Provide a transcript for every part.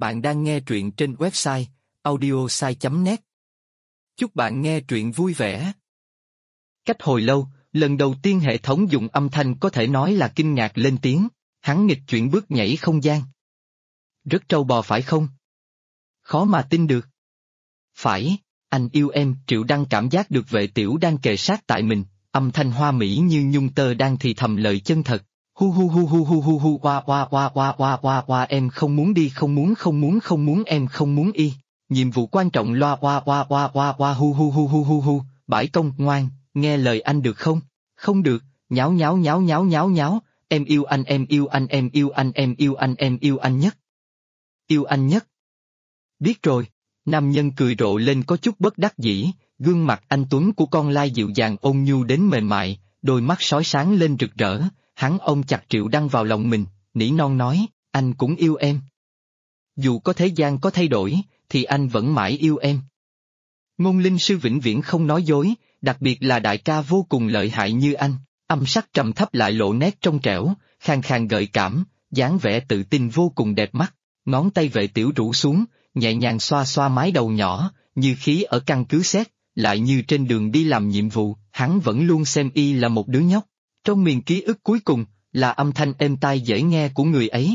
Bạn đang nghe truyện trên website audiosai.net. Chúc bạn nghe truyện vui vẻ. Cách hồi lâu, lần đầu tiên hệ thống dùng âm thanh có thể nói là kinh ngạc lên tiếng, hắn nghịch chuyển bước nhảy không gian. Rất trâu bò phải không? Khó mà tin được. Phải, anh yêu em. Triệu Đăng cảm giác được Vệ Tiểu đang kề sát tại mình, âm thanh hoa mỹ như nhung tơ đang thì thầm lời chân thật. Hu hu hu hu hu hu hu oa oa oa oa oa oa oa em không muốn đi không muốn em không muốn y. Nhiệm vụ quan trọng loa oa oa oa oa oa hu hu hu hu hu hu. Bãi công ngoan, nghe lời anh được không? Không được, nháo nháo nháo nháo nháo nháo, em yêu anh em yêu anh em yêu anh em yêu anh em yêu anh nhất. Yêu anh nhất. Biết rồi, nam nhân cười rộ lên có chút bất đắc dĩ, gương mặt anh tuấn của con lai dịu dàng ôn nhu đến mềm mại, đôi mắt sói sáng lên rực rỡ. Hắn ôm chặt Triệu Đăng vào lòng mình, nỉ non nói, anh cũng yêu em. Dù có thế gian có thay đổi, thì anh vẫn mãi yêu em. Ngôn linh sư vĩnh viễn không nói dối, đặc biệt là đại ca vô cùng lợi hại như anh, âm sắc trầm thấp lại lộ nét trong trẻo, khàn khàn gợi cảm, dáng vẻ tự tin vô cùng đẹp mắt, ngón tay Vệ Tiểu rủ xuống, nhẹ nhàng xoa xoa mái đầu nhỏ, như khí ở căn cứ xét, lại như trên đường đi làm nhiệm vụ, hắn vẫn luôn xem y là một đứa nhóc. Trong miền ký ức cuối cùng, là âm thanh êm tai dễ nghe của người ấy.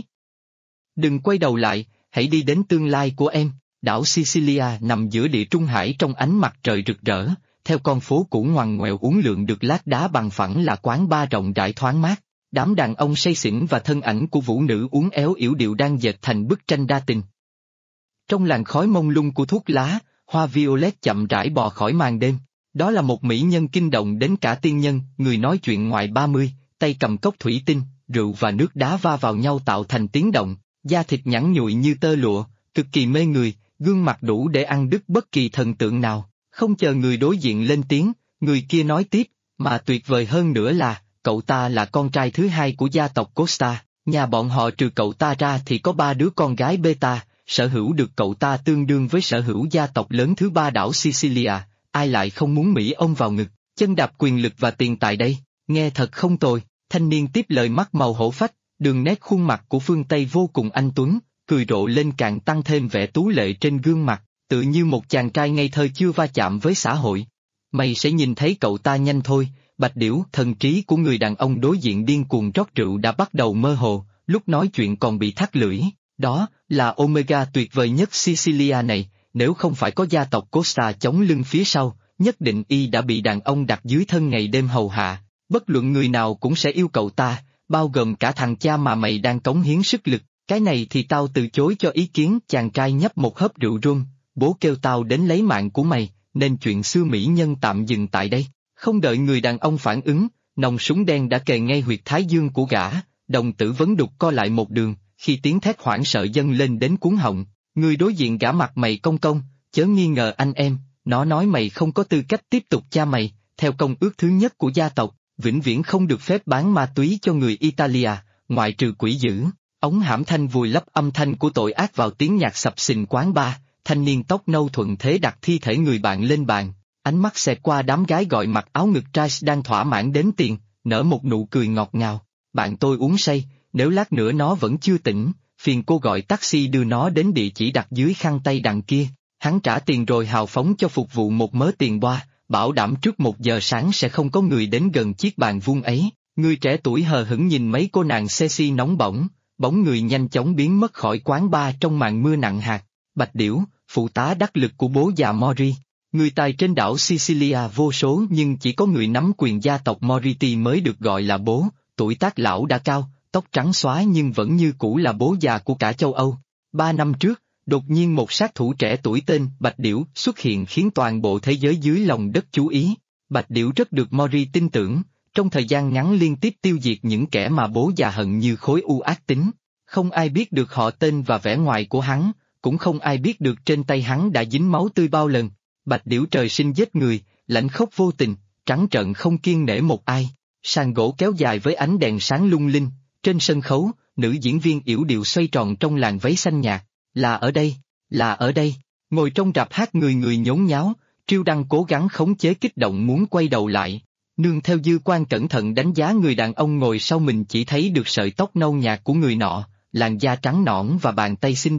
Đừng quay đầu lại, hãy đi đến tương lai của em. Đảo Sicilia nằm giữa địa trung hải trong ánh mặt trời rực rỡ, theo con phố cũ ngoằn ngoèo uốn lượn được lát đá bằng phẳng là quán bar rộng rãi thoáng mát. Đám đàn ông say xỉn và thân ảnh của vũ nữ uốn éo yểu điệu đang dệt thành bức tranh đa tình. Trong làn khói mông lung của thuốc lá, hoa violet chậm rãi bò khỏi màn đêm. Đó là một mỹ nhân kinh động đến cả tiên nhân, người nói chuyện ngoài 30, tay cầm cốc thủy tinh, rượu và nước đá va vào nhau tạo thành tiếng động, da thịt nhẵn nhụi như tơ lụa, cực kỳ mê người, gương mặt đủ để ăn đứt bất kỳ thần tượng nào. Không chờ người đối diện lên tiếng, người kia nói tiếp, mà tuyệt vời hơn nữa là, cậu ta là con trai thứ hai của gia tộc Costa, nhà bọn họ trừ cậu ta ra thì có 3 đứa con gái beta, sở hữu được cậu ta tương đương với sở hữu gia tộc lớn thứ 3 đảo Sicilia. Ai lại không muốn Mỹ ông vào ngực, chân đạp quyền lực và tiền tài đây, nghe thật không tồi. Thanh niên tiếp lời, mắt màu hổ phách, đường nét khuôn mặt của phương Tây vô cùng anh tuấn, cười rộ lên càng tăng thêm vẻ tú lệ trên gương mặt, tự như một chàng trai ngây thơ chưa va chạm với xã hội. Mày sẽ nhìn thấy cậu ta nhanh thôi. Bạch Điểu, thần trí của người đàn ông đối diện điên cuồng rót rượu đã bắt đầu mơ hồ, lúc nói chuyện còn bị thắt lưỡi. Đó là Omega tuyệt vời nhất Sicilia này. Nếu không phải có gia tộc Costa chống lưng phía sau, nhất định y đã bị đàn ông đặt dưới thân ngày đêm hầu hạ. Bất luận người nào cũng sẽ yêu cậu ta, bao gồm cả thằng cha mà mày đang cống hiến sức lực. Cái này thì tao từ chối cho ý kiến. Chàng trai nhấp một hớp rượu rum, bố kêu tao đến lấy mạng của mày, nên chuyện xưa mỹ nhân tạm dừng tại đây. Không đợi người đàn ông phản ứng, nòng súng đen đã kề ngay huyệt thái dương của gã, đồng tử vấn đục co lại một đường, khi tiếng thét hoảng sợ dâng lên đến cuống họng. Người đối diện gã mặt mày cong cong, chớ nghi ngờ anh em, nó nói mày không có tư cách tiếp tục cha mày, theo công ước thứ nhất của gia tộc, vĩnh viễn không được phép bán ma túy cho người Italia, ngoại trừ quỷ dữ. Ống hãm thanh vùi lấp âm thanh của tội ác vào tiếng nhạc sập sình quán bar, thanh niên tóc nâu thuận thế đặt thi thể người bạn lên bàn, ánh mắt xẹt qua đám gái gọi mặc áo ngực trai đang thỏa mãn đếm tiền, nở một nụ cười ngọt ngào. Bạn tôi uống say, nếu lát nữa nó vẫn chưa tỉnh, phiền cô gọi taxi đưa nó đến địa chỉ đặt dưới khăn tay đằng kia. Hắn trả tiền rồi hào phóng cho phục vụ một mớ tiền boa, bảo đảm trước 1 giờ sáng sẽ không có người đến gần chiếc bàn vuông ấy. Người trẻ tuổi hờ hững nhìn mấy cô nàng sexy nóng bỏng, bóng người nhanh chóng biến mất khỏi quán bar trong màn mưa nặng hạt. Bạch Điểu, phụ tá đắc lực của bố già Mori. Người tài trên đảo Sicilia vô số nhưng chỉ có người nắm quyền gia tộc Moriti mới được gọi là bố, tuổi tác lão đã cao, tóc trắng xóa nhưng vẫn như cũ là bố già của cả châu Âu. 3 năm trước, đột nhiên một sát thủ trẻ tuổi tên Bạch Điểu xuất hiện khiến toàn bộ thế giới dưới lòng đất chú ý. Bạch Điểu rất được Mori tin tưởng, trong thời gian ngắn liên tiếp tiêu diệt những kẻ mà bố già hận như khối u ác tính. Không ai biết được họ tên và vẻ ngoài của hắn, cũng không ai biết được trên tay hắn đã dính máu tươi bao lần. Bạch Điểu trời sinh giết người, lãnh khốc vô tình, trắng trợn không kiêng nể một ai. Sàn gỗ kéo dài với ánh đèn sáng lung linh, trên sân khấu, nữ diễn viên yểu điệu xoay tròn trong làn váy xanh nhạt. Là ở đây, là ở đây. Ngồi trong rạp hát người người nhốn nháo, Triêu Đăng cố gắng khống chế kích động muốn quay đầu lại. Nương theo dư quan cẩn thận đánh giá người đàn ông ngồi sau mình chỉ thấy được sợi tóc nâu nhạt của người nọ, làn da trắng nõn và bàn tay xinh đẹp.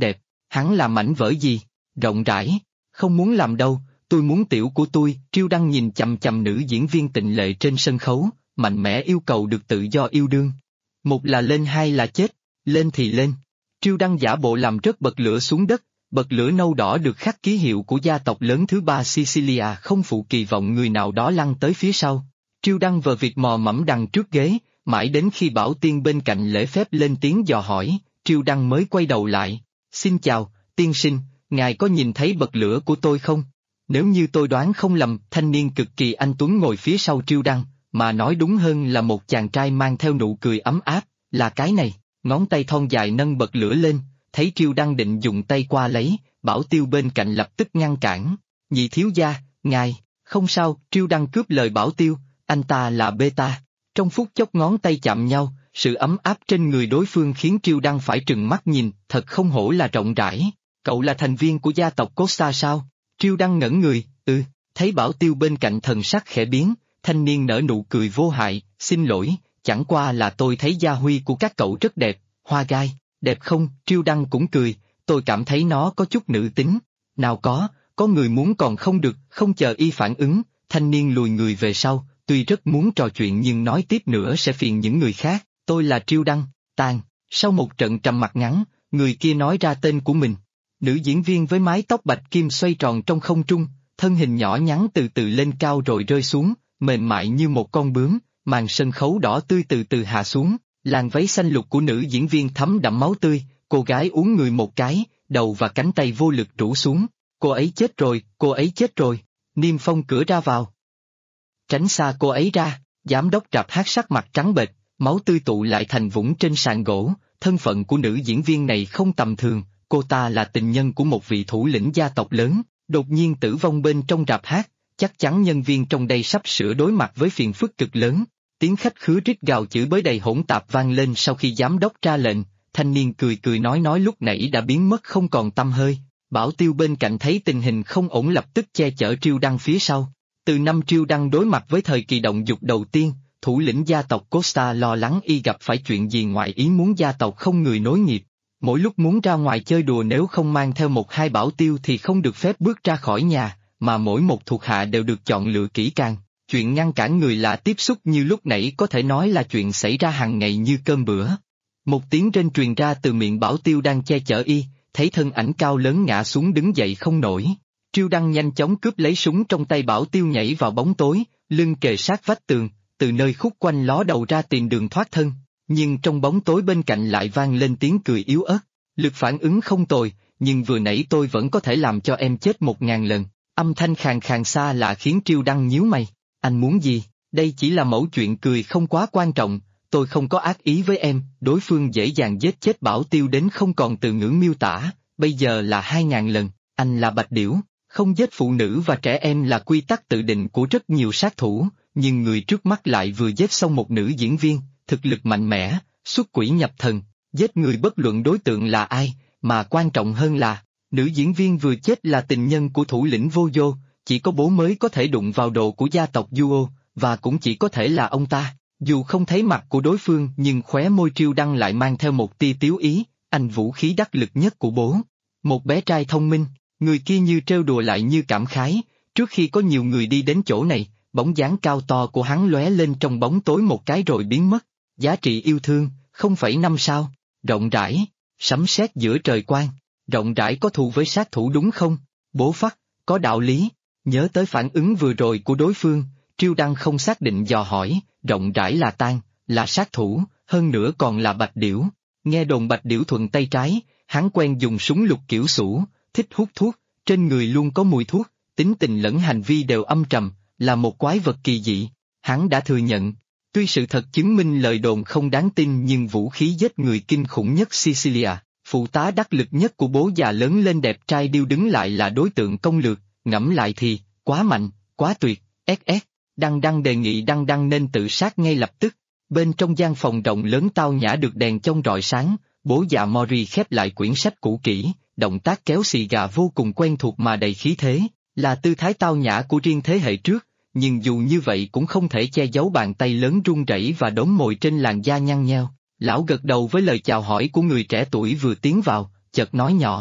Hắn làm mảnh vỡ gì? Rộng rãi. Không muốn làm đâu, tôi muốn tiểu của tôi. Triêu Đăng nhìn chằm chằm nữ diễn viên tịnh lệ trên sân khấu, mạnh mẽ yêu cầu được tự do yêu đương. Một là lên hai là chết, lên thì lên. Triêu Đăng giả bộ làm rớt bật lửa xuống đất, bật lửa nâu đỏ được khắc ký hiệu của gia tộc lớn thứ ba Sicilia không phụ kỳ vọng người nào đó lăn tới phía sau. Triêu Đăng vờ việc mò mẫm đằng trước ghế, mãi đến khi Bảo Tiên bên cạnh lễ phép lên tiếng dò hỏi, Triêu Đăng mới quay đầu lại. Xin chào, tiên sinh, ngài có nhìn thấy bật lửa của tôi không? Nếu như tôi đoán không lầm, thanh niên cực kỳ anh tuấn ngồi phía sau Triêu Đăng, mà nói đúng hơn là một chàng trai mang theo nụ cười ấm áp, là cái này. Ngón tay thon dài nâng bật lửa lên, thấy Triêu Đăng định dùng tay qua lấy, Bảo Tiêu bên cạnh lập tức ngăn cản. Nhị thiếu gia, ngài, không sao. Triêu Đăng cướp lời Bảo Tiêu, anh ta là beta. Trong phút chốc ngón tay chạm nhau, sự ấm áp trên người đối phương khiến Triêu Đăng phải trừng mắt nhìn, thật không hổ là rộng rãi. Cậu là thành viên của gia tộc Costa sao? Triêu Đăng ngẩn người, thấy Bảo Tiêu bên cạnh thần sắc khẽ biến, thanh niên nở nụ cười vô hại, xin lỗi, chẳng qua là tôi thấy gia huy của các cậu rất đẹp, hoa gai, đẹp không? Triêu Đăng cũng cười, tôi cảm thấy nó có chút nữ tính. Nào có người muốn còn không được. Không chờ y phản ứng, thanh niên lùi người về sau, tuy rất muốn trò chuyện nhưng nói tiếp nữa sẽ phiền những người khác. Tôi là Triêu Đăng, Tàn. Sau một trận trầm mặc ngắn, người kia nói ra tên của mình. Nữ diễn viên với mái tóc bạch kim xoay tròn trong không trung, thân hình nhỏ nhắn từ từ lên cao rồi rơi xuống, mềm mại như một con bướm, màn sân khấu đỏ tươi từ từ hạ xuống, làn váy xanh lục của nữ diễn viên thấm đẫm máu tươi, cô gái uốn người một cái, đầu và cánh tay vô lực rũ xuống. Cô ấy chết rồi, cô ấy chết rồi. Niêm phong cửa ra vào. Tránh xa cô ấy ra. Giám đốc rạp hát sắc mặt trắng bệch, máu tươi tụ lại thành vũng trên sàn gỗ. Thân phận của nữ diễn viên này không tầm thường, cô ta là tình nhân của một vị thủ lĩnh gia tộc lớn, đột nhiên tử vong bên trong rạp hát, chắc chắn nhân viên trong đây sắp sửa đối mặt với phiền phức cực lớn. Tiếng khách khứa rít gào chửi bới đầy hỗn tạp vang lên sau khi giám đốc ra lệnh, thanh niên cười cười nói lúc nãy đã biến mất không còn tăm hơi. Bảo Tiêu bên cạnh thấy tình hình không ổn lập tức che chở Triêu Đăng phía sau. Từ năm Triêu Đăng đối mặt với thời kỳ động dục đầu tiên, thủ lĩnh gia tộc Costa lo lắng y gặp phải chuyện gì ngoại ý muốn gia tộc không người nối nghiệp. Mỗi lúc muốn ra ngoài chơi đùa nếu không mang theo một hai Bảo Tiêu thì không được phép bước ra khỏi nhà, mà mỗi một thuộc hạ đều được chọn lựa kỹ càng. Chuyện ngăn cản người lạ tiếp xúc như lúc nãy có thể nói là chuyện xảy ra hàng ngày như cơm bữa. Một tiếng rên truyền ra từ miệng Bảo Tiêu đang che chở y, thấy thân ảnh cao lớn ngã xuống đứng dậy không nổi. Triêu Đăng nhanh chóng cướp lấy súng trong tay Bảo Tiêu nhảy vào bóng tối, lưng kề sát vách tường, từ nơi khúc quanh ló đầu ra tìm đường thoát thân. Nhưng trong bóng tối bên cạnh lại vang lên tiếng cười yếu ớt. Lực phản ứng không tồi, nhưng vừa nãy tôi vẫn có thể làm cho em chết 1000 lần. Âm thanh khàn khàn xa lạ khiến Triêu Đăng nhíu mày. Anh muốn gì? Đây chỉ là mẫu chuyện cười không quá quan trọng, tôi không có ác ý với em. Đối phương dễ dàng giết chết Bảo Tiêu đến không còn từ ngữ miêu tả, bây giờ là 2000 lần. Anh là Bạch Điểu, không giết phụ nữ và trẻ em là quy tắc tự định của rất nhiều sát thủ, nhưng người trước mắt lại vừa giết xong một nữ diễn viên, thực lực mạnh mẽ, xuất quỷ nhập thần, giết người bất luận đối tượng là ai, mà quan trọng hơn là, nữ diễn viên vừa chết là tình nhân của thủ lĩnh Vô Vô, chỉ có bố mới có thể đụng vào đồ của gia tộc Duo, và cũng chỉ có thể là ông ta. Dù không thấy mặt của đối phương nhưng khóe môi Triêu Đăng lại mang theo một tia tiếu ý, anh vũ khí đắc lực nhất của bố. Một bé trai thông minh, người kia như trêu đùa lại như cảm khái, trước khi có nhiều người đi đến chỗ này, bóng dáng cao to của hắn lóe lên trong bóng tối một cái rồi biến mất. Giá trị yêu thương, 0,5 sao, rộng rãi, sấm sét giữa trời quang, rộng rãi có thù với sát thủ đúng không? Bố Phắt, có đạo lý. Nhớ tới phản ứng vừa rồi của đối phương, Triêu Đăng không xác định dò hỏi, rộng rãi là Tang, là sát thủ, hơn nữa còn là Bạch Điểu. Nghe đồn Bạch Điểu thuận tay trái, hắn quen dùng súng lục kiểu sủ, thích hút thuốc, trên người luôn có mùi thuốc, tính tình lẫn hành vi đều âm trầm, là một quái vật kỳ dị. Hắn đã thừa nhận, tuy sự thật chứng minh lời đồn không đáng tin nhưng vũ khí giết người kinh khủng nhất Sicilia, phụ tá đắc lực nhất của bố già lớn lên đẹp trai điêu đứng lại là đối tượng công lược, ngẫm lại thì, quá mạnh, quá tuyệt, SS. Đăng đề nghị Đăng nên tự sát ngay lập tức. Bên trong gian phòng rộng lớn tao nhã được đèn trong rọi sáng, bố già Mori khép lại quyển sách cũ kỹ, động tác kéo xì gà vô cùng quen thuộc mà đầy khí thế, là tư thái tao nhã của riêng thế hệ trước, nhưng dù như vậy cũng không thể che giấu bàn tay lớn run rẩy và đốm mồi trên làn da nhăn nheo. Lão gật đầu với lời chào hỏi của người trẻ tuổi vừa tiến vào, chợt nói nhỏ,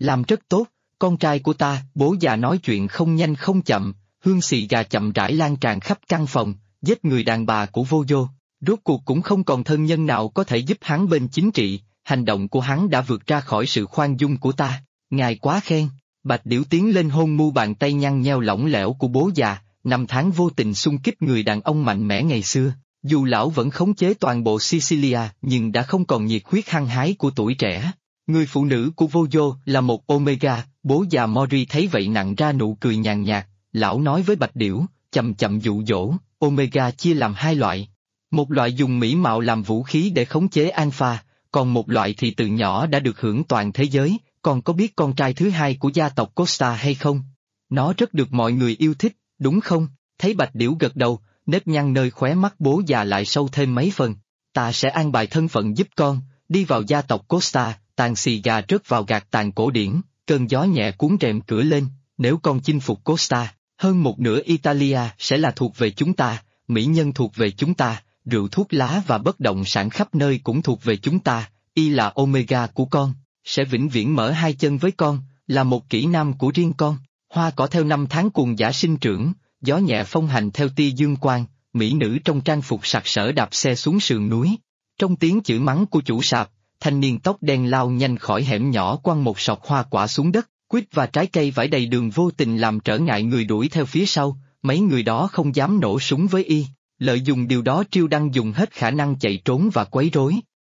Làm rất tốt, con trai của ta. Bố già nói chuyện không nhanh không chậm, hương xì gà chậm rãi lan tràn khắp căn phòng, giết người đàn bà của Vô. Rốt cuộc cũng không còn thân nhân nào có thể giúp hắn bên chính trị, hành động của hắn đã vượt ra khỏi sự khoan dung của ta. Ngài quá khen. Bạch Điểu tiến lên hôn mu bàn tay nhăn nheo lỏng lẻo của bố già, năm tháng vô tình xung kích người đàn ông mạnh mẽ ngày xưa. Dù lão vẫn khống chế toàn bộ Sicilia nhưng đã không còn nhiệt huyết hăng hái của tuổi trẻ. Người phụ nữ của Vô là một Omega. Bố già Mori thấy vậy nặn ra nụ cười nhàn nhạt, lão nói với Bạch Điểu, chậm chậm dụ dỗ, Omega chia làm hai loại. Một loại dùng mỹ mạo làm vũ khí để khống chế Alpha, còn một loại thì từ nhỏ đã được hưởng toàn thế giới. Còn có biết con trai thứ hai của gia tộc Costa hay không? Nó rất được mọi người yêu thích, đúng không? Thấy Bạch Điểu gật đầu, nếp nhăn nơi khóe mắt bố già lại sâu thêm mấy phần. Ta sẽ an bài thân phận giúp con, đi vào gia tộc Costa. Tàn xì gà rớt vào gạt tàn cổ điển, cơn gió nhẹ cuốn rèm cửa lên. Nếu con chinh phục Costa, hơn một nửa Italia sẽ là thuộc về chúng ta, mỹ nhân thuộc về chúng ta, rượu thuốc lá và bất động sản khắp nơi cũng thuộc về chúng ta. Y là Omega của con, sẽ vĩnh viễn mở hai chân với con, là một kỹ nam của riêng con. Hoa cỏ theo năm tháng cuồng dã sinh trưởng, gió nhẹ phong hành theo tia dương quang, mỹ nữ trong trang phục sặc sỡ đạp xe xuống sườn núi. Trong tiếng chửi mắng của chủ sạp, thanh niên tóc đen lao nhanh khỏi hẻm nhỏ quăng một sọt hoa quả xuống đất, quýt và trái cây vải đầy đường vô tình làm trở ngại người đuổi theo phía sau, mấy người đó không dám nổ súng với y, lợi dụng điều đó Triêu Đăng dùng hết khả năng chạy trốn và quấy rối.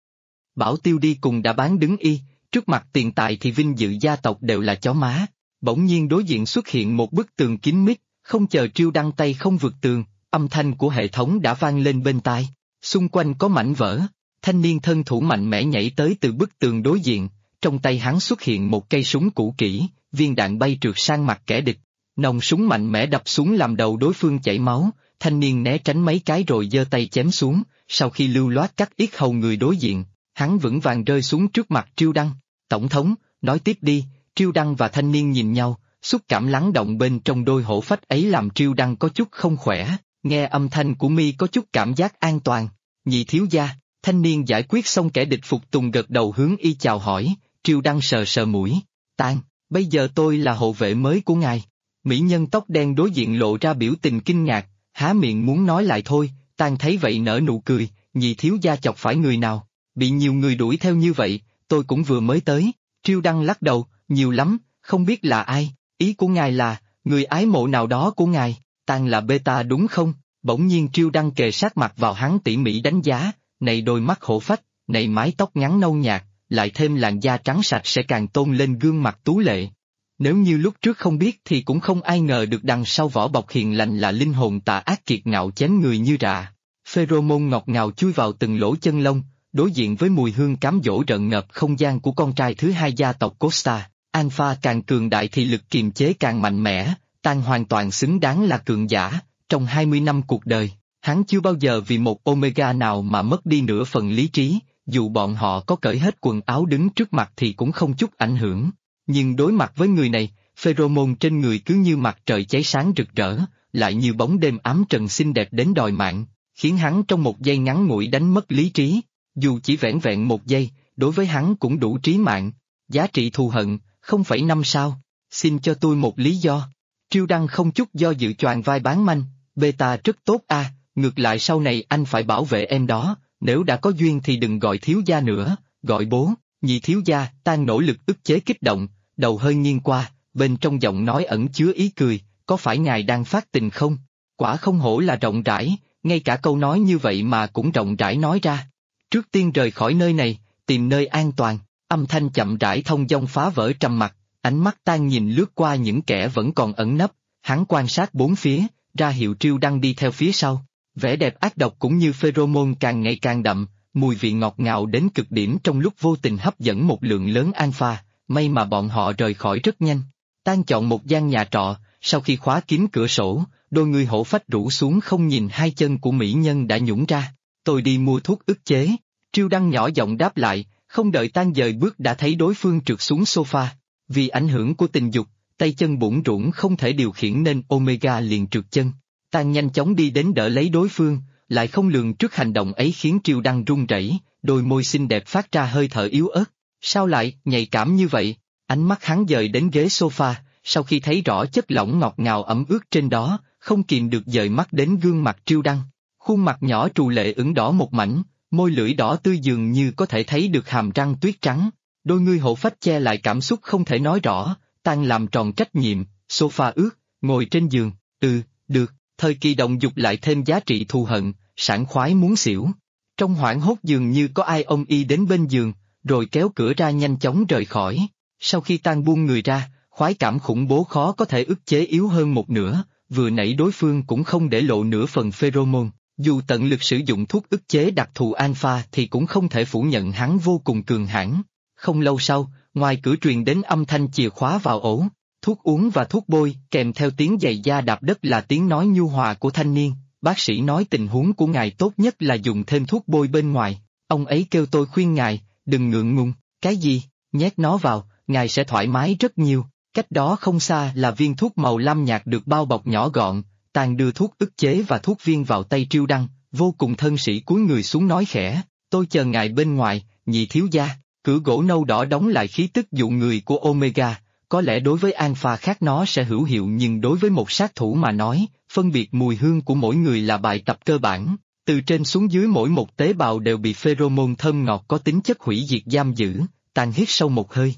Bảo Tiêu đi cùng đã bán đứng y, trước mặt tiền tài thì vinh dự gia tộc đều là chó má. Bỗng nhiên đối diện xuất hiện một bức tường kín mít, không chờ Triêu Đăng tay không vượt tường, âm thanh của hệ thống đã vang lên bên tai. Xung quanh có mảnh vỡ, thanh niên thân thủ mạnh mẽ nhảy tới từ bức tường đối diện, trong tay hắn xuất hiện một cây súng cũ kỹ, viên đạn bay trượt sang mặt kẻ địch. Nòng súng mạnh mẽ đập xuống làm đầu đối phương chảy máu, thanh niên né tránh mấy cái rồi giơ tay chém xuống, sau khi lưu loát cắt yết hầu người đối diện, hắn vững vàng rơi xuống trước mặt Triêu Đăng. Tổng thống, nói tiếp đi. Triêu Đăng và thanh niên nhìn nhau, xúc cảm lắng động bên trong đôi hổ phách ấy làm Triêu Đăng có chút không khỏe, nghe âm thanh của mi có chút cảm giác an toàn. Nhị thiếu gia, thanh niên giải quyết xong kẻ địch phục tùng gật đầu hướng y chào hỏi. Triêu Đăng sờ sờ mũi, Tang, bây giờ tôi là hộ vệ mới của ngài. Mỹ nhân tóc đen đối diện lộ ra biểu tình kinh ngạc, há miệng muốn nói lại thôi. Tang thấy vậy nở nụ cười, nhị thiếu gia chọc phải người nào, bị nhiều người đuổi theo như vậy, tôi cũng vừa mới tới. Triêu Đăng lắc đầu, nhiều lắm, không biết là ai, ý của ngài là, người ái mộ nào đó của ngài, Tang là beta đúng không? Bỗng nhiên Triêu Đăng kề sát mặt vào hắn tỉ mỉ đánh giá, này đôi mắt hổ phách, này mái tóc ngắn nâu nhạt, lại thêm làn da trắng sạch sẽ càng tôn lên gương mặt tú lệ. Nếu như lúc trước không biết thì cũng không ai ngờ được đằng sau vỏ bọc hiền lành là linh hồn tà ác kiệt ngạo chém người như rạ. Pheromone ngọt ngào chui vào từng lỗ chân lông, đối diện với mùi hương cám dỗ rợn ngợp không gian của con trai thứ hai gia tộc Costa. Alpha càng cường đại thì lực kiềm chế càng mạnh mẽ, Tang hoàn toàn xứng đáng là cường giả. Trong 20 năm cuộc đời, hắn chưa bao giờ vì một Omega nào mà mất đi nửa phần lý trí, dù bọn họ có cởi hết quần áo đứng trước mặt thì cũng không chút ảnh hưởng. Nhưng đối mặt với người này, pheromone trên người cứ như mặt trời cháy sáng rực rỡ, lại như bóng đêm ám trần xinh đẹp đến đòi mạng, khiến hắn trong một giây ngắn ngủi đánh mất lý trí. Dù chỉ vẻn vẹn một giây, đối với hắn cũng đủ trí mạng. Giá trị thù hận, 0,5 sao. Xin cho tôi một lý do. Triêu Đăng không chút do dự choàng vai bán manh, beta rất tốt a, ngược lại sau này anh phải bảo vệ em đó, nếu đã có duyên thì đừng gọi thiếu gia nữa, gọi bố. Nhị thiếu gia. Tang nỗ lực ức chế kích động, đầu hơi nghiêng qua, bên trong giọng nói ẩn chứa ý cười, có phải ngài đang phát tình không? Quả không hổ là rộng rãi, ngay cả câu nói như vậy mà cũng rộng rãi nói ra. Trước tiên rời khỏi nơi này, tìm nơi an toàn. Âm thanh chậm rãi thông dong phá vỡ trầm mặc, ánh mắt Tang nhìn lướt qua những kẻ vẫn còn ẩn nấp, hắn quan sát bốn phía, ra hiệu Triêu Đăng đi theo phía sau. Vẻ đẹp ác độc cũng như pheromone càng ngày càng đậm, mùi vị ngọt ngào đến cực điểm trong lúc vô tình hấp dẫn một lượng lớn alpha, may mà bọn họ rời khỏi rất nhanh. Tang chọn một gian nhà trọ, sau khi khóa kín cửa sổ, đôi người hổ phách rũ xuống không nhìn hai chân của mỹ nhân đã nhũng ra. Tôi đi mua thuốc ức chế. Triêu Đăng nhỏ giọng đáp lại, không đợi Tang dời bước đã thấy đối phương trượt xuống sofa. Vì ảnh hưởng của tình dục, tay chân bủn rủn không thể điều khiển nên Omega liền trượt chân. Tang nhanh chóng đi đến đỡ lấy đối phương, lại không lường trước hành động ấy khiến Triêu Đăng run rẩy, đôi môi xinh đẹp phát ra hơi thở yếu ớt. Sao lại nhạy cảm như vậy? Ánh mắt hắn dời đến ghế sofa, sau khi thấy rõ chất lỏng ngọt ngào ẩm ướt trên đó, không kìm được dời mắt đến gương mặt Triêu Đăng. Khuôn mặt nhỏ trù lệ ửng đỏ một mảnh, môi lưỡi đỏ tươi dường như có thể thấy được hàm răng tuyết trắng. Đôi ngươi hổ phách che lại cảm xúc không thể nói rõ, Tang làm tròn trách nhiệm, sofa ướt, ngồi trên giường, được, thời kỳ động dục lại thêm giá trị thù hận, sảng khoái muốn xỉu. Trong hoảng hốt dường như có ai ôm y đến bên giường, rồi kéo cửa ra nhanh chóng rời khỏi. Sau khi Tang buông người ra, khoái cảm khủng bố khó có thể ức chế yếu hơn một nửa, vừa nãy đối phương cũng không để lộ nửa phần pheromone. Dù tận lực sử dụng thuốc ức chế đặc thù alpha thì cũng không thể phủ nhận hắn vô cùng cường hãn. Không lâu sau, ngoài cửa truyền đến âm thanh chìa khóa vào ổ, thuốc uống và thuốc bôi, kèm theo tiếng giày da đạp đất là tiếng nói nhu hòa của thanh niên. Bác sĩ nói tình huống của ngài tốt nhất là dùng thêm thuốc bôi bên ngoài. Ông ấy kêu tôi khuyên ngài, đừng ngượng ngùng, cái gì, nhét nó vào, ngài sẽ thoải mái rất nhiều. Cách đó không xa là viên thuốc màu lam nhạt được bao bọc nhỏ gọn. Tang đưa thuốc ức chế và thuốc viên vào tay Triêu Đăng, vô cùng thân sĩ cúi người xuống nói khẽ, tôi chờ ngài bên ngoài, nhị thiếu gia. Cửa gỗ nâu đỏ đóng lại khí tức dụ người của Omega, có lẽ đối với Alpha khác nó sẽ hữu hiệu nhưng đối với một sát thủ mà nói, phân biệt mùi hương của mỗi người là bài tập cơ bản. Từ trên xuống dưới mỗi một tế bào đều bị pheromone thơm ngọt có tính chất hủy diệt giam giữ. Tang hít sâu một hơi,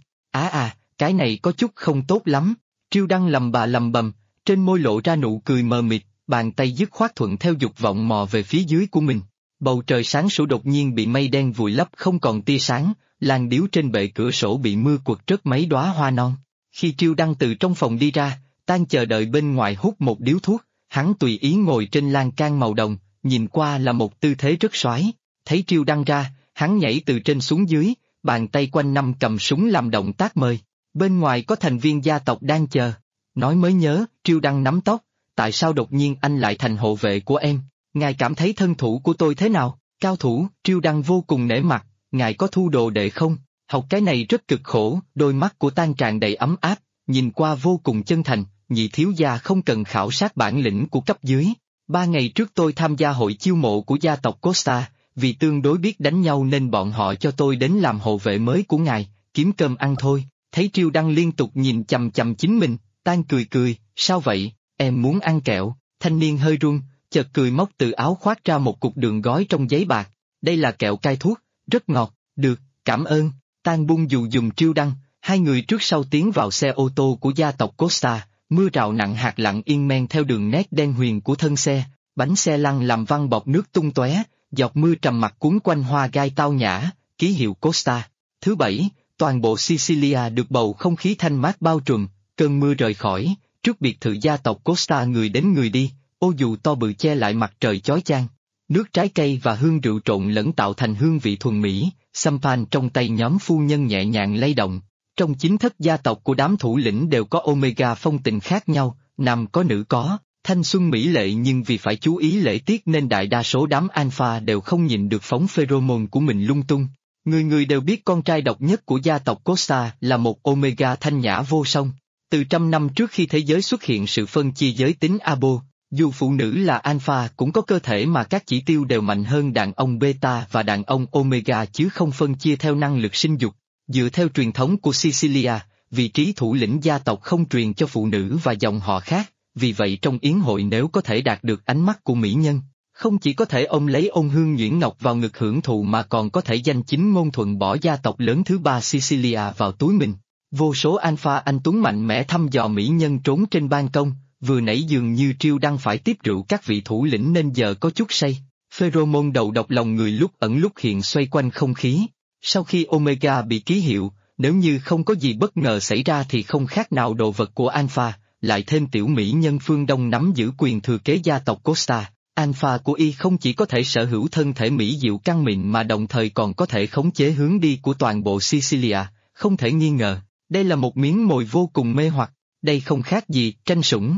cái này có chút không tốt lắm. Triêu Đăng lầm bầm, trên môi lộ ra nụ cười mờ mịt, bàn tay dứt khoát thuận theo dục vọng mò về phía dưới của mình. Bầu trời sáng sủa đột nhiên bị mây đen vùi lấp không còn tia sáng, làn điếu trên bệ cửa sổ bị mưa quật rớt mấy đóa hoa non. Khi Triêu Đăng từ trong phòng đi ra, Tang chờ đợi bên ngoài hút một điếu thuốc, hắn tùy ý ngồi trên lan can màu đồng, nhìn qua là một tư thế rất soái. Thấy Triêu Đăng ra, hắn nhảy từ trên xuống dưới, bàn tay quanh năm cầm súng làm động tác mời. Bên ngoài có thành viên gia tộc đang chờ. Nói mới nhớ, Triêu Đăng nắm tóc, tại sao đột nhiên anh lại thành hộ vệ của em? Ngài cảm thấy thân thủ của tôi thế nào? Cao thủ, Triêu Đăng vô cùng nể mặt, ngài có thu đồ đệ không? Học cái này rất cực khổ, đôi mắt của Tang tràn đầy ấm áp, nhìn qua vô cùng chân thành, nhị thiếu gia không cần khảo sát bản lĩnh của cấp dưới. 3 ngày trước tôi tham gia hội chiêu mộ của gia tộc Costa, vì tương đối biết đánh nhau nên bọn họ cho tôi đến làm hộ vệ mới của ngài, kiếm cơm ăn thôi. Thấy Triêu Đăng liên tục nhìn chằm chằm chính mình, Tang cười, sao vậy, em muốn ăn kẹo? Thanh niên hơi run, chợt cười móc từ áo khoác ra một cục đường gói trong giấy bạc, đây là kẹo cai thuốc, rất ngọt, được, cảm ơn. Tang bung dù dùng Triêu Đăng, hai người trước sau tiến vào xe ô tô của gia tộc Costa, mưa rào nặng hạt lặng yên men theo đường nét đen huyền của thân xe, bánh xe lăn làm văng bọt nước tung tóe, giọt mưa trầm mặc cuốn quanh hoa gai tao nhã, ký hiệu Costa. Thứ bảy, toàn bộ Sicilia được bầu không khí thanh mát bao trùm, cơn mưa rời khỏi, trước biệt thự gia tộc Costa người đến người đi, ô dù to bự che lại mặt trời chói chang. Nước trái cây và hương rượu trộn lẫn tạo thành hương vị thuần mỹ, sampan trong tay nhóm phu nhân nhẹ nhàng lay động. Trong chính thất gia tộc của đám thủ lĩnh đều có Omega phong tình khác nhau, nam có nữ có, thanh xuân mỹ lệ nhưng vì phải chú ý lễ tiết nên đại đa số đám alpha đều không nhìn được phóng pheromone của mình lung tung. Người người đều biết con trai độc nhất của gia tộc Costa là một Omega thanh nhã vô song. Từ 100 năm trước khi thế giới xuất hiện sự phân chia giới tính abo, dù phụ nữ là alpha cũng có cơ thể mà các chỉ tiêu đều mạnh hơn đàn ông beta và đàn ông omega chứ không phân chia theo năng lực sinh dục. Dựa theo truyền thống của Sicilia, vị trí thủ lĩnh gia tộc không truyền cho phụ nữ và dòng họ khác, vì vậy trong yến hội nếu có thể đạt được ánh mắt của mỹ nhân, không chỉ có thể ôm lấy ôn hương nhuyễn ngọc vào ngực hưởng thụ mà còn có thể danh chính ngôn thuận bỏ gia tộc lớn thứ 3 Sicilia vào túi mình. Vô số alpha anh tuấn mạnh mẽ thăm dò mỹ nhân trốn trên ban công, vừa nãy dường như Triêu Đăng phải tiếp rượu các vị thủ lĩnh nên giờ có chút say. Pheromone đầu độc lòng người lúc ẩn lúc hiện xoay quanh không khí. Sau khi Omega bị ký hiệu, nếu như không có gì bất ngờ xảy ra thì không khác nào đồ vật của Alpha, lại thêm tiểu mỹ nhân phương Đông nắm giữ quyền thừa kế gia tộc Costa. Alpha của y không chỉ có thể sở hữu thân thể mỹ diệu căng mịn mà đồng thời còn có thể khống chế hướng đi của toàn bộ Sicilia, không thể nghi ngờ. Đây là một miếng mồi vô cùng mê hoặc, đây không khác gì tranh sủng.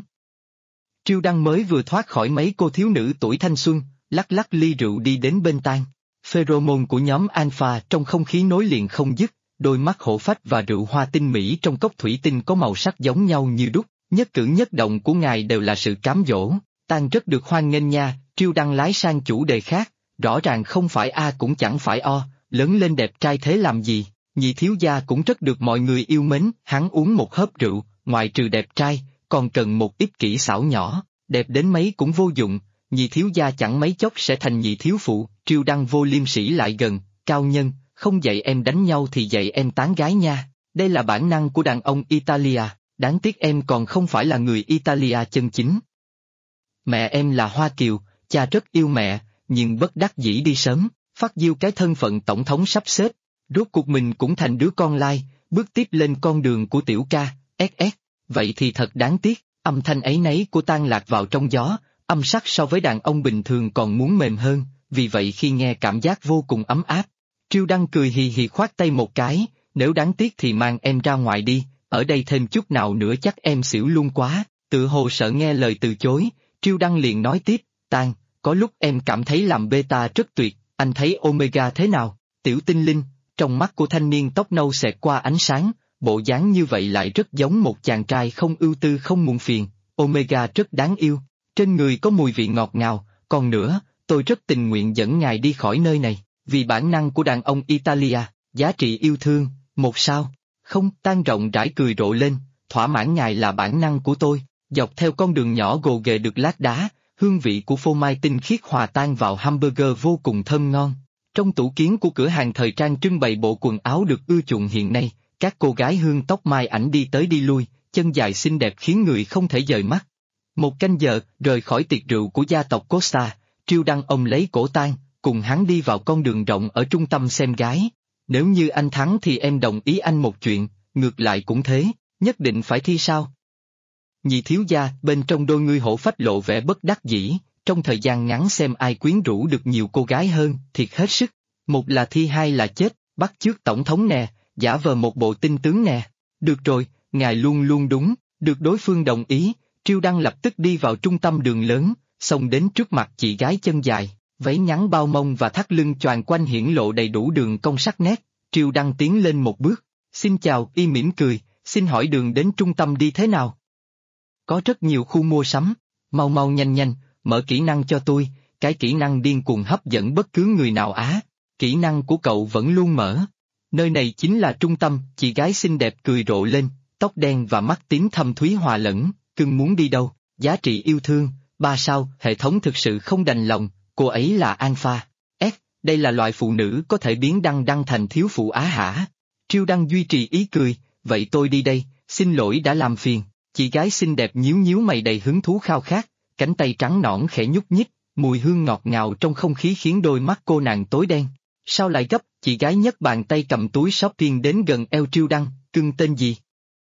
Triêu Đăng mới vừa thoát khỏi mấy cô thiếu nữ tuổi thanh xuân, lắc lắc ly rượu đi đến bên Tang. Pheromone của nhóm Alpha trong không khí nối liền không dứt, đôi mắt hổ phách và rượu hoa tinh mỹ trong cốc thủy tinh có màu sắc giống nhau như đúc, nhất cử nhất động của ngài đều là sự cám dỗ. Tang rất được hoan nghênh nha. Triêu Đăng lái sang chủ đề khác, rõ ràng không phải A cũng chẳng phải O, lớn lên đẹp trai thế làm gì, Nhị thiếu gia cũng rất được mọi người yêu mến, hắn uống một hớp rượu, ngoại trừ đẹp trai, còn cần một ít kỹ xảo nhỏ, đẹp đến mấy cũng vô dụng, nhị thiếu gia chẳng mấy chốc sẽ thành nhị thiếu phụ. Triêu Đăng vô liêm sỉ lại gần, cao nhân, không dạy em đánh nhau thì dạy em tán gái nha, đây là bản năng của đàn ông Italia, đáng tiếc em còn không phải là người Italia chân chính. Mẹ em là Hoa Kiều, cha rất yêu mẹ, nhưng bất đắc dĩ đi sớm, phát diêu cái thân phận tổng thống sắp xếp, rốt cuộc mình cũng thành đứa con lai, bước tiếp lên con đường của tiểu ca, vậy thì thật đáng tiếc, âm thanh ấy nấy của Tang lạc vào trong gió, âm sắc so với đàn ông bình thường còn muốn mềm hơn, vì vậy khi nghe cảm giác vô cùng ấm áp. Triêu Đăng cười hì hì khoát tay một cái, nếu đáng tiếc thì mang em ra ngoài đi, ở đây thêm chút nào nữa chắc em xỉu luôn quá, tự hồ sợ nghe lời từ chối, Triêu Đăng liền nói tiếp, Tang, có lúc em cảm thấy làm beta rất tuyệt, anh thấy Omega thế nào, tiểu tinh linh, trong mắt của thanh niên tóc nâu xẹt qua ánh sáng, bộ dáng như vậy lại rất giống một chàng trai không ưu tư không muộn phiền, Omega rất đáng yêu, trên người có mùi vị ngọt ngào, còn nữa, tôi rất tình nguyện dẫn ngài đi khỏi nơi này, vì bản năng của đàn ông Italia, giá trị yêu thương, một sao, không, Tang rộng rãi cười rộ lên, thỏa mãn ngài là bản năng của tôi, dọc theo con đường nhỏ gồ ghề được lát đá, hương vị của phô mai tinh khiết hòa tan vào hamburger vô cùng thơm ngon. Trong tủ kiến của cửa hàng thời trang trưng bày bộ quần áo được ưa chuộng hiện nay, các cô gái hương tóc mai ảnh đi tới đi lui, chân dài xinh đẹp khiến người không thể dời mắt. Một canh giờ, rời khỏi tiệc rượu của gia tộc Costa, Triêu Đăng ôm lấy cổ Tang, cùng hắn đi vào con đường rộng ở trung tâm xem gái. Nếu như anh thắng thì em đồng ý anh một chuyện, ngược lại cũng thế, nhất định phải thi sao? Nhị thiếu gia, bên trong đôi ngươi hổ phách lộ vẻ bất đắc dĩ, trong thời gian ngắn xem ai quyến rũ được nhiều cô gái hơn, thiệt hết sức. Một là thi hai là chết, bắt chước tổng thống nè, giả vờ một bộ tinh tướng nè. Được rồi, ngài luôn luôn đúng, được đối phương đồng ý, Triêu Đăng lập tức đi vào trung tâm đường lớn, xông đến trước mặt chị gái chân dài, váy ngắn bao mông và thắt lưng choàng quanh hiển lộ đầy đủ đường cong sắc nét. Triêu Đăng tiến lên một bước, xin chào, y mỉm cười, xin hỏi đường đến trung tâm đi thế nào? Có rất nhiều khu mua sắm, mau mau nhanh nhanh, mở kỹ năng cho tôi, cái kỹ năng điên cuồng hấp dẫn bất cứ người nào á, kỹ năng của cậu vẫn luôn mở. Nơi này chính là trung tâm, chị gái xinh đẹp cười rộ lên, tóc đen và mắt tím thâm thúy hòa lẫn, cưng muốn đi đâu, giá trị yêu thương, 3 sao, hệ thống thực sự không đành lòng, cô ấy là Alpha. Đây là loại phụ nữ có thể biến đăng thành thiếu phụ á hả? Triêu Đăng duy trì ý cười, vậy tôi đi đây, xin lỗi đã làm phiền. Chị gái xinh đẹp nhíu nhíu mày đầy hứng thú khao khát, cánh tay trắng nõn khẽ nhúc nhích, mùi hương ngọt ngào trong không khí khiến đôi mắt cô nàng tối đen. Sao lại gấp? Chị gái nhấc bàn tay cầm túi shopping đến gần eo Triêu Đăng, cưng tên gì?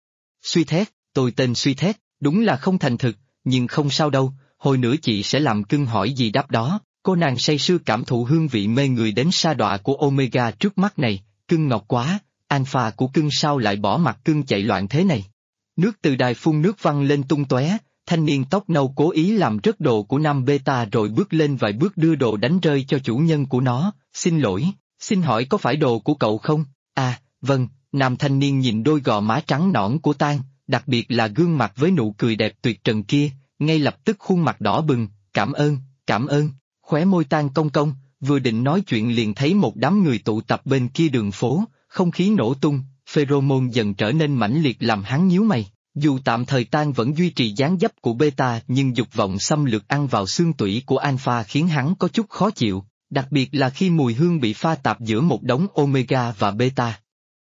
Suy Thét, tôi tên Suy Thét, đúng là không thành thực, nhưng không sao đâu, hồi nữa chị sẽ làm cưng hỏi gì đáp đó. Cô nàng say sưa cảm thụ hương vị mê người đến sa đọa của Omega trước mắt này, cưng ngọt quá, Alpha của cưng sao lại bỏ mặc cưng chạy loạn thế này. Nước từ đài phun nước văng lên tung tóe, thanh niên tóc nâu cố ý làm rớt đồ của nam beta rồi bước lên vài bước đưa đồ đánh rơi cho chủ nhân của nó, xin lỗi, xin hỏi có phải đồ của cậu không? À, vâng, nam thanh niên nhìn đôi gò má trắng nõn của Tang, đặc biệt là gương mặt với nụ cười đẹp tuyệt trần kia, ngay lập tức khuôn mặt đỏ bừng, cảm ơn. Khóe môi Tang cong cong, vừa định nói chuyện liền thấy một đám người tụ tập bên kia đường phố, không khí nổ tung, pheromone dần trở nên mãnh liệt làm hắn nhíu mày. Dù tạm thời Tang vẫn duy trì dáng dấp của beta nhưng dục vọng xâm lược ăn vào xương tủy của alpha khiến hắn có chút khó chịu, đặc biệt là khi mùi hương bị pha tạp giữa một đống omega và beta.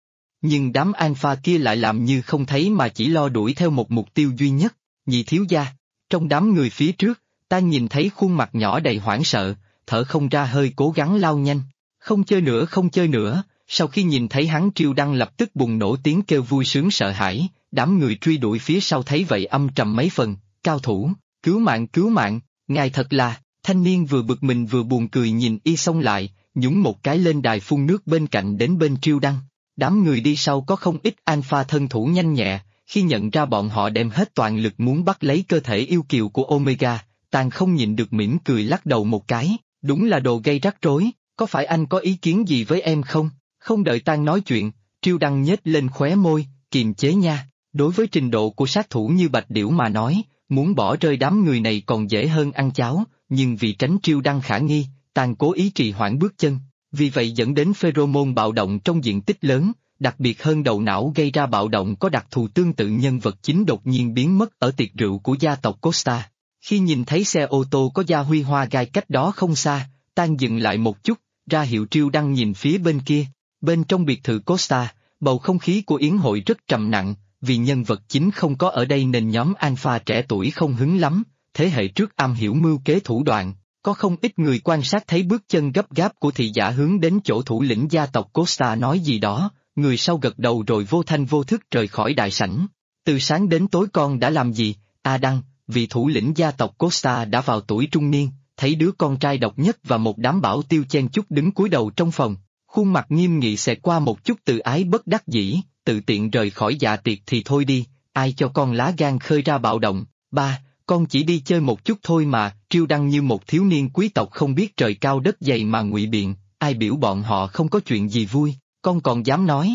Nhưng đám alpha kia lại làm như không thấy mà chỉ lo đuổi theo một mục tiêu duy nhất, nhị thiếu gia. Trong đám người phía trước, Tang nhìn thấy khuôn mặt nhỏ đầy hoảng sợ, thở không ra hơi cố gắng lao nhanh. Không chơi nữa, sau khi nhìn thấy hắn Triêu Đăng lập tức bùng nổ tiếng kêu vui sướng sợ hãi, đám người truy đuổi phía sau thấy vậy âm trầm mấy phần, cao thủ, cứu mạng, ngài thật là, thanh niên vừa bực mình vừa buồn cười nhìn y xông lại, nhúng một cái lên đài phun nước bên cạnh đến bên Triêu Đăng. Đám người đi sau có không ít alpha thân thủ nhanh nhẹ, khi nhận ra bọn họ đem hết toàn lực muốn bắt lấy cơ thể yêu kiều của Omega, Tang không nhịn được mỉm cười lắc đầu một cái, đúng là đồ gây rắc rối, có phải anh có ý kiến gì với em không? Không đợi Tang nói chuyện, Triêu Đăng nhếch lên khóe môi, kiềm chế nha, đối với trình độ của sát thủ như Bạch Điểu mà nói, muốn bỏ rơi đám người này còn dễ hơn ăn cháo, nhưng vì tránh Triêu Đăng khả nghi, Tang cố ý trì hoãn bước chân, vì vậy dẫn đến pheromone bạo động trong diện tích lớn, đặc biệt hơn đầu não gây ra bạo động có đặc thù tương tự nhân vật chính đột nhiên biến mất ở tiệc rượu của gia tộc Costa. Khi nhìn thấy xe ô tô có gia huy hoa gai cách đó không xa, Tang dừng lại một chút, ra hiệu Triêu Đăng nhìn phía bên kia. Bên trong biệt thự Costa, bầu không khí của yến hội rất trầm nặng, vì nhân vật chính không có ở đây nên nhóm alpha trẻ tuổi không hứng lắm, thế hệ trước am hiểu mưu kế thủ đoạn. Có không ít người quan sát thấy bước chân gấp gáp của thị giả hướng đến chỗ thủ lĩnh gia tộc Costa nói gì đó, người sau gật đầu rồi vô thanh vô thức rời khỏi đại sảnh. Từ sáng đến tối con đã làm gì, Đăng, vị thủ lĩnh gia tộc Costa đã vào tuổi trung niên, thấy đứa con trai độc nhất và một đám bảo tiêu chen chúc đứng cúi đầu trong phòng, khuôn mặt nghiêm nghị xẹt qua một chút tự ái bất đắc dĩ, tự tiện rời khỏi dạ tiệc thì thôi đi, ai cho con lá gan khơi ra bạo động, ba. Con chỉ đi chơi một chút thôi mà, Triêu Đăng như một thiếu niên quý tộc không biết trời cao đất dày mà ngụy biện, ai biểu bọn họ không có chuyện gì vui, con còn dám nói.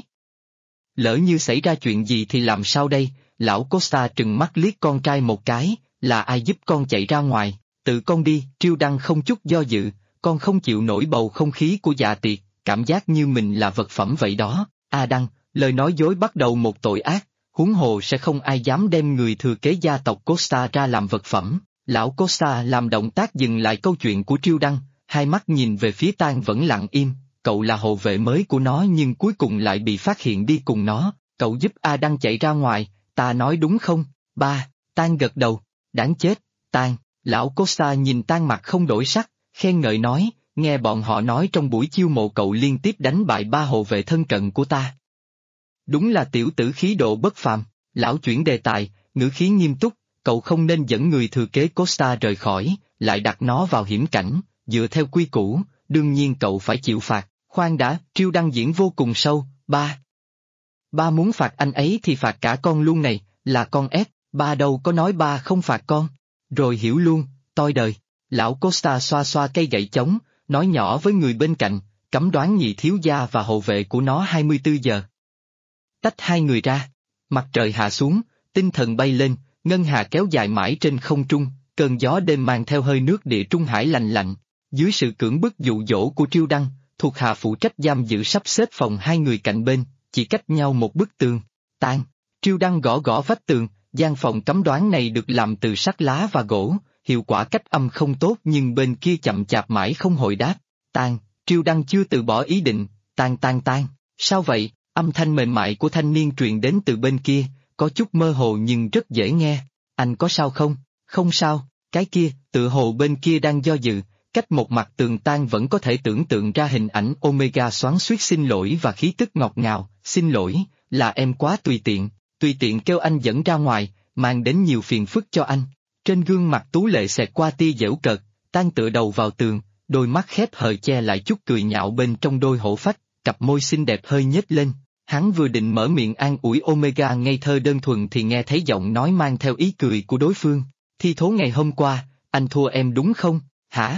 Lỡ như xảy ra chuyện gì thì làm sao đây, lão Costa trừng mắt liếc con trai một cái, là ai giúp con chạy ra ngoài, tự con đi, Triêu Đăng không chút do dự, con không chịu nổi bầu không khí của dạ tiệc, cảm giác như mình là vật phẩm vậy đó, Đăng, lời nói dối bắt đầu một tội ác. Huống hồ sẽ không ai dám đem người thừa kế gia tộc Costa ra làm vật phẩm. Lão Costa làm động tác dừng lại câu chuyện của Triêu Đăng, hai mắt nhìn về phía Tang vẫn lặng im, cậu là hộ vệ mới của nó nhưng cuối cùng lại bị phát hiện đi cùng nó, cậu giúp Đăng chạy ra ngoài, ta nói đúng không? Ba, Tang gật đầu, đáng chết, Tang, lão Costa nhìn Tang mặt không đổi sắc, khen ngợi nói, nghe bọn họ nói trong buổi chiêu mộ cậu liên tiếp đánh bại 3 hộ vệ thân cận của ta. Đúng là tiểu tử khí độ bất phàm, lão chuyển đề tài, ngữ khí nghiêm túc, cậu không nên dẫn người thừa kế Costa rời khỏi, lại đặt nó vào hiểm cảnh, dựa theo quy củ, đương nhiên cậu phải chịu phạt, khoan đã, Triêu Đăng diễn vô cùng sâu, ba. Ba muốn phạt anh ấy thì phạt cả con luôn này, là con ép, ba đâu có nói ba không phạt con, rồi hiểu luôn, toi đời, lão Costa xoa xoa cây gậy chống, nói nhỏ với người bên cạnh, cấm đoán nhị thiếu gia và hộ vệ của nó 24 giờ. Tách hai người ra, mặt trời hạ xuống, tinh thần bay lên, ngân hà kéo dài mãi trên không trung, cơn gió đêm mang theo hơi nước địa trung hải lạnh lạnh. Dưới sự cưỡng bức dụ dỗ của Triêu Đăng, thuộc hạ phụ trách giam giữ sắp xếp phòng hai người cạnh bên, chỉ cách nhau một bức tường. Tang, Triêu Đăng gõ gõ vách tường, gian phòng cấm đoán này được làm từ sắt lá và gỗ, hiệu quả cách âm không tốt nhưng bên kia chậm chạp mãi không hồi đáp. Tang, Triêu Đăng chưa từ bỏ ý định, Tang, sao vậy? Âm thanh mềm mại của thanh niên truyền đến từ bên kia, có chút mơ hồ nhưng rất dễ nghe. Anh có sao không? Không sao, cái kia, tựa hồ bên kia đang do dự, cách một mặt tường Tang vẫn có thể tưởng tượng ra hình ảnh Omega xoắn xuýt xin lỗi và khí tức ngọt ngào, xin lỗi, là em quá tùy tiện kêu anh dẫn ra ngoài, mang đến nhiều phiền phức cho anh. Trên gương mặt tú lệ xẹt qua tia giễu cợt, Tang tựa đầu vào tường, đôi mắt khép hờ che lại chút cười nhạo bên trong đôi hổ phách, cặp môi xinh đẹp hơi nhếch lên. Hắn vừa định mở miệng an ủi Omega ngây thơ đơn thuần thì nghe thấy giọng nói mang theo ý cười của đối phương. Thi thố ngày hôm qua, anh thua em đúng không, hả?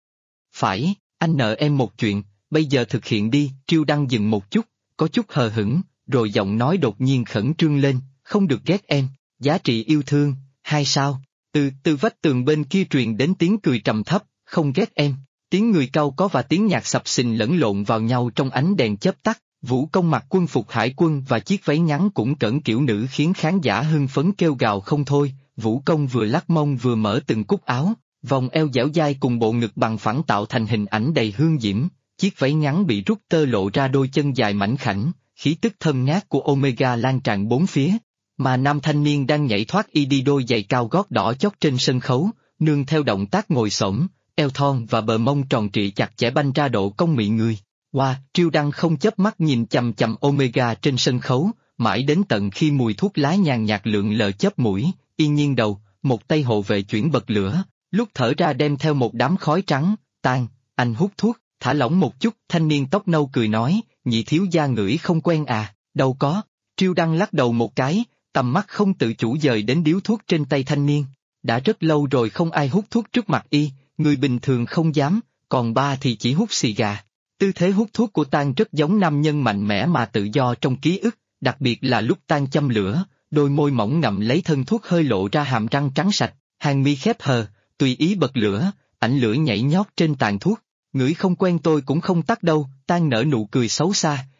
Phải, anh nợ em một chuyện, bây giờ thực hiện đi. Triêu Đăng dừng một chút, có chút hờ hững, rồi giọng nói đột nhiên khẩn trương lên, không được ghét em, giá trị yêu thương, hay sao? Từ vách tường bên kia truyền đến tiếng cười trầm thấp, không ghét em, tiếng người cau có và tiếng nhạc sập sình lẫn lộn vào nhau trong ánh đèn chớp tắt. Vũ Công mặc quân phục hải quân và chiếc váy ngắn cũng cẩn kiểu nữ khiến khán giả hưng phấn kêu gào không thôi. Vũ Công vừa lắc mông vừa mở từng cúc áo, vòng eo dẻo dai cùng bộ ngực bằng phẳng tạo thành hình ảnh đầy hương diễm. Chiếc váy ngắn bị rút tơ lộ ra đôi chân dài mảnh khảnh, khí tức thơm ngát của Omega lan tràn bốn phía. Mà nam thanh niên đang nhảy thoát y đi đôi giày cao gót đỏ chót trên sân khấu, nương theo động tác ngồi xổm, eo thon và bờ mông tròn trịa chặt chẽ banh ra độ cong mị người. Triêu Đăng không chớp mắt nhìn chằm chằm Omega trên sân khấu, mãi đến tận khi mùi thuốc lá nhàn nhạt lượn lờ chớp mũi, yên nhiên đầu, một tay hộ vệ chuyển bật lửa, lúc thở ra đem theo một đám khói trắng. Tang, anh hút thuốc, thả lỏng một chút. Thanh niên tóc nâu cười nói, nhị thiếu gia ngửi không quen à, đâu có. Triêu Đăng lắc đầu một cái, tầm mắt không tự chủ dời đến điếu thuốc trên tay thanh niên. Đã rất lâu rồi không ai hút thuốc trước mặt y, người bình thường không dám, còn ba thì chỉ hút xì gà. Tư thế hút thuốc của Tang rất giống nam nhân mạnh mẽ mà tự do trong ký ức, đặc biệt là lúc Tang châm lửa, đôi môi mỏng ngậm lấy thân thuốc hơi lộ ra hàm răng trắng sạch, hàng mi khép hờ, tùy ý bật lửa, ảnh lửa nhảy nhót trên tàn thuốc. Ngửi không quen tôi cũng không tắt đâu. Tang nở nụ cười xấu xa,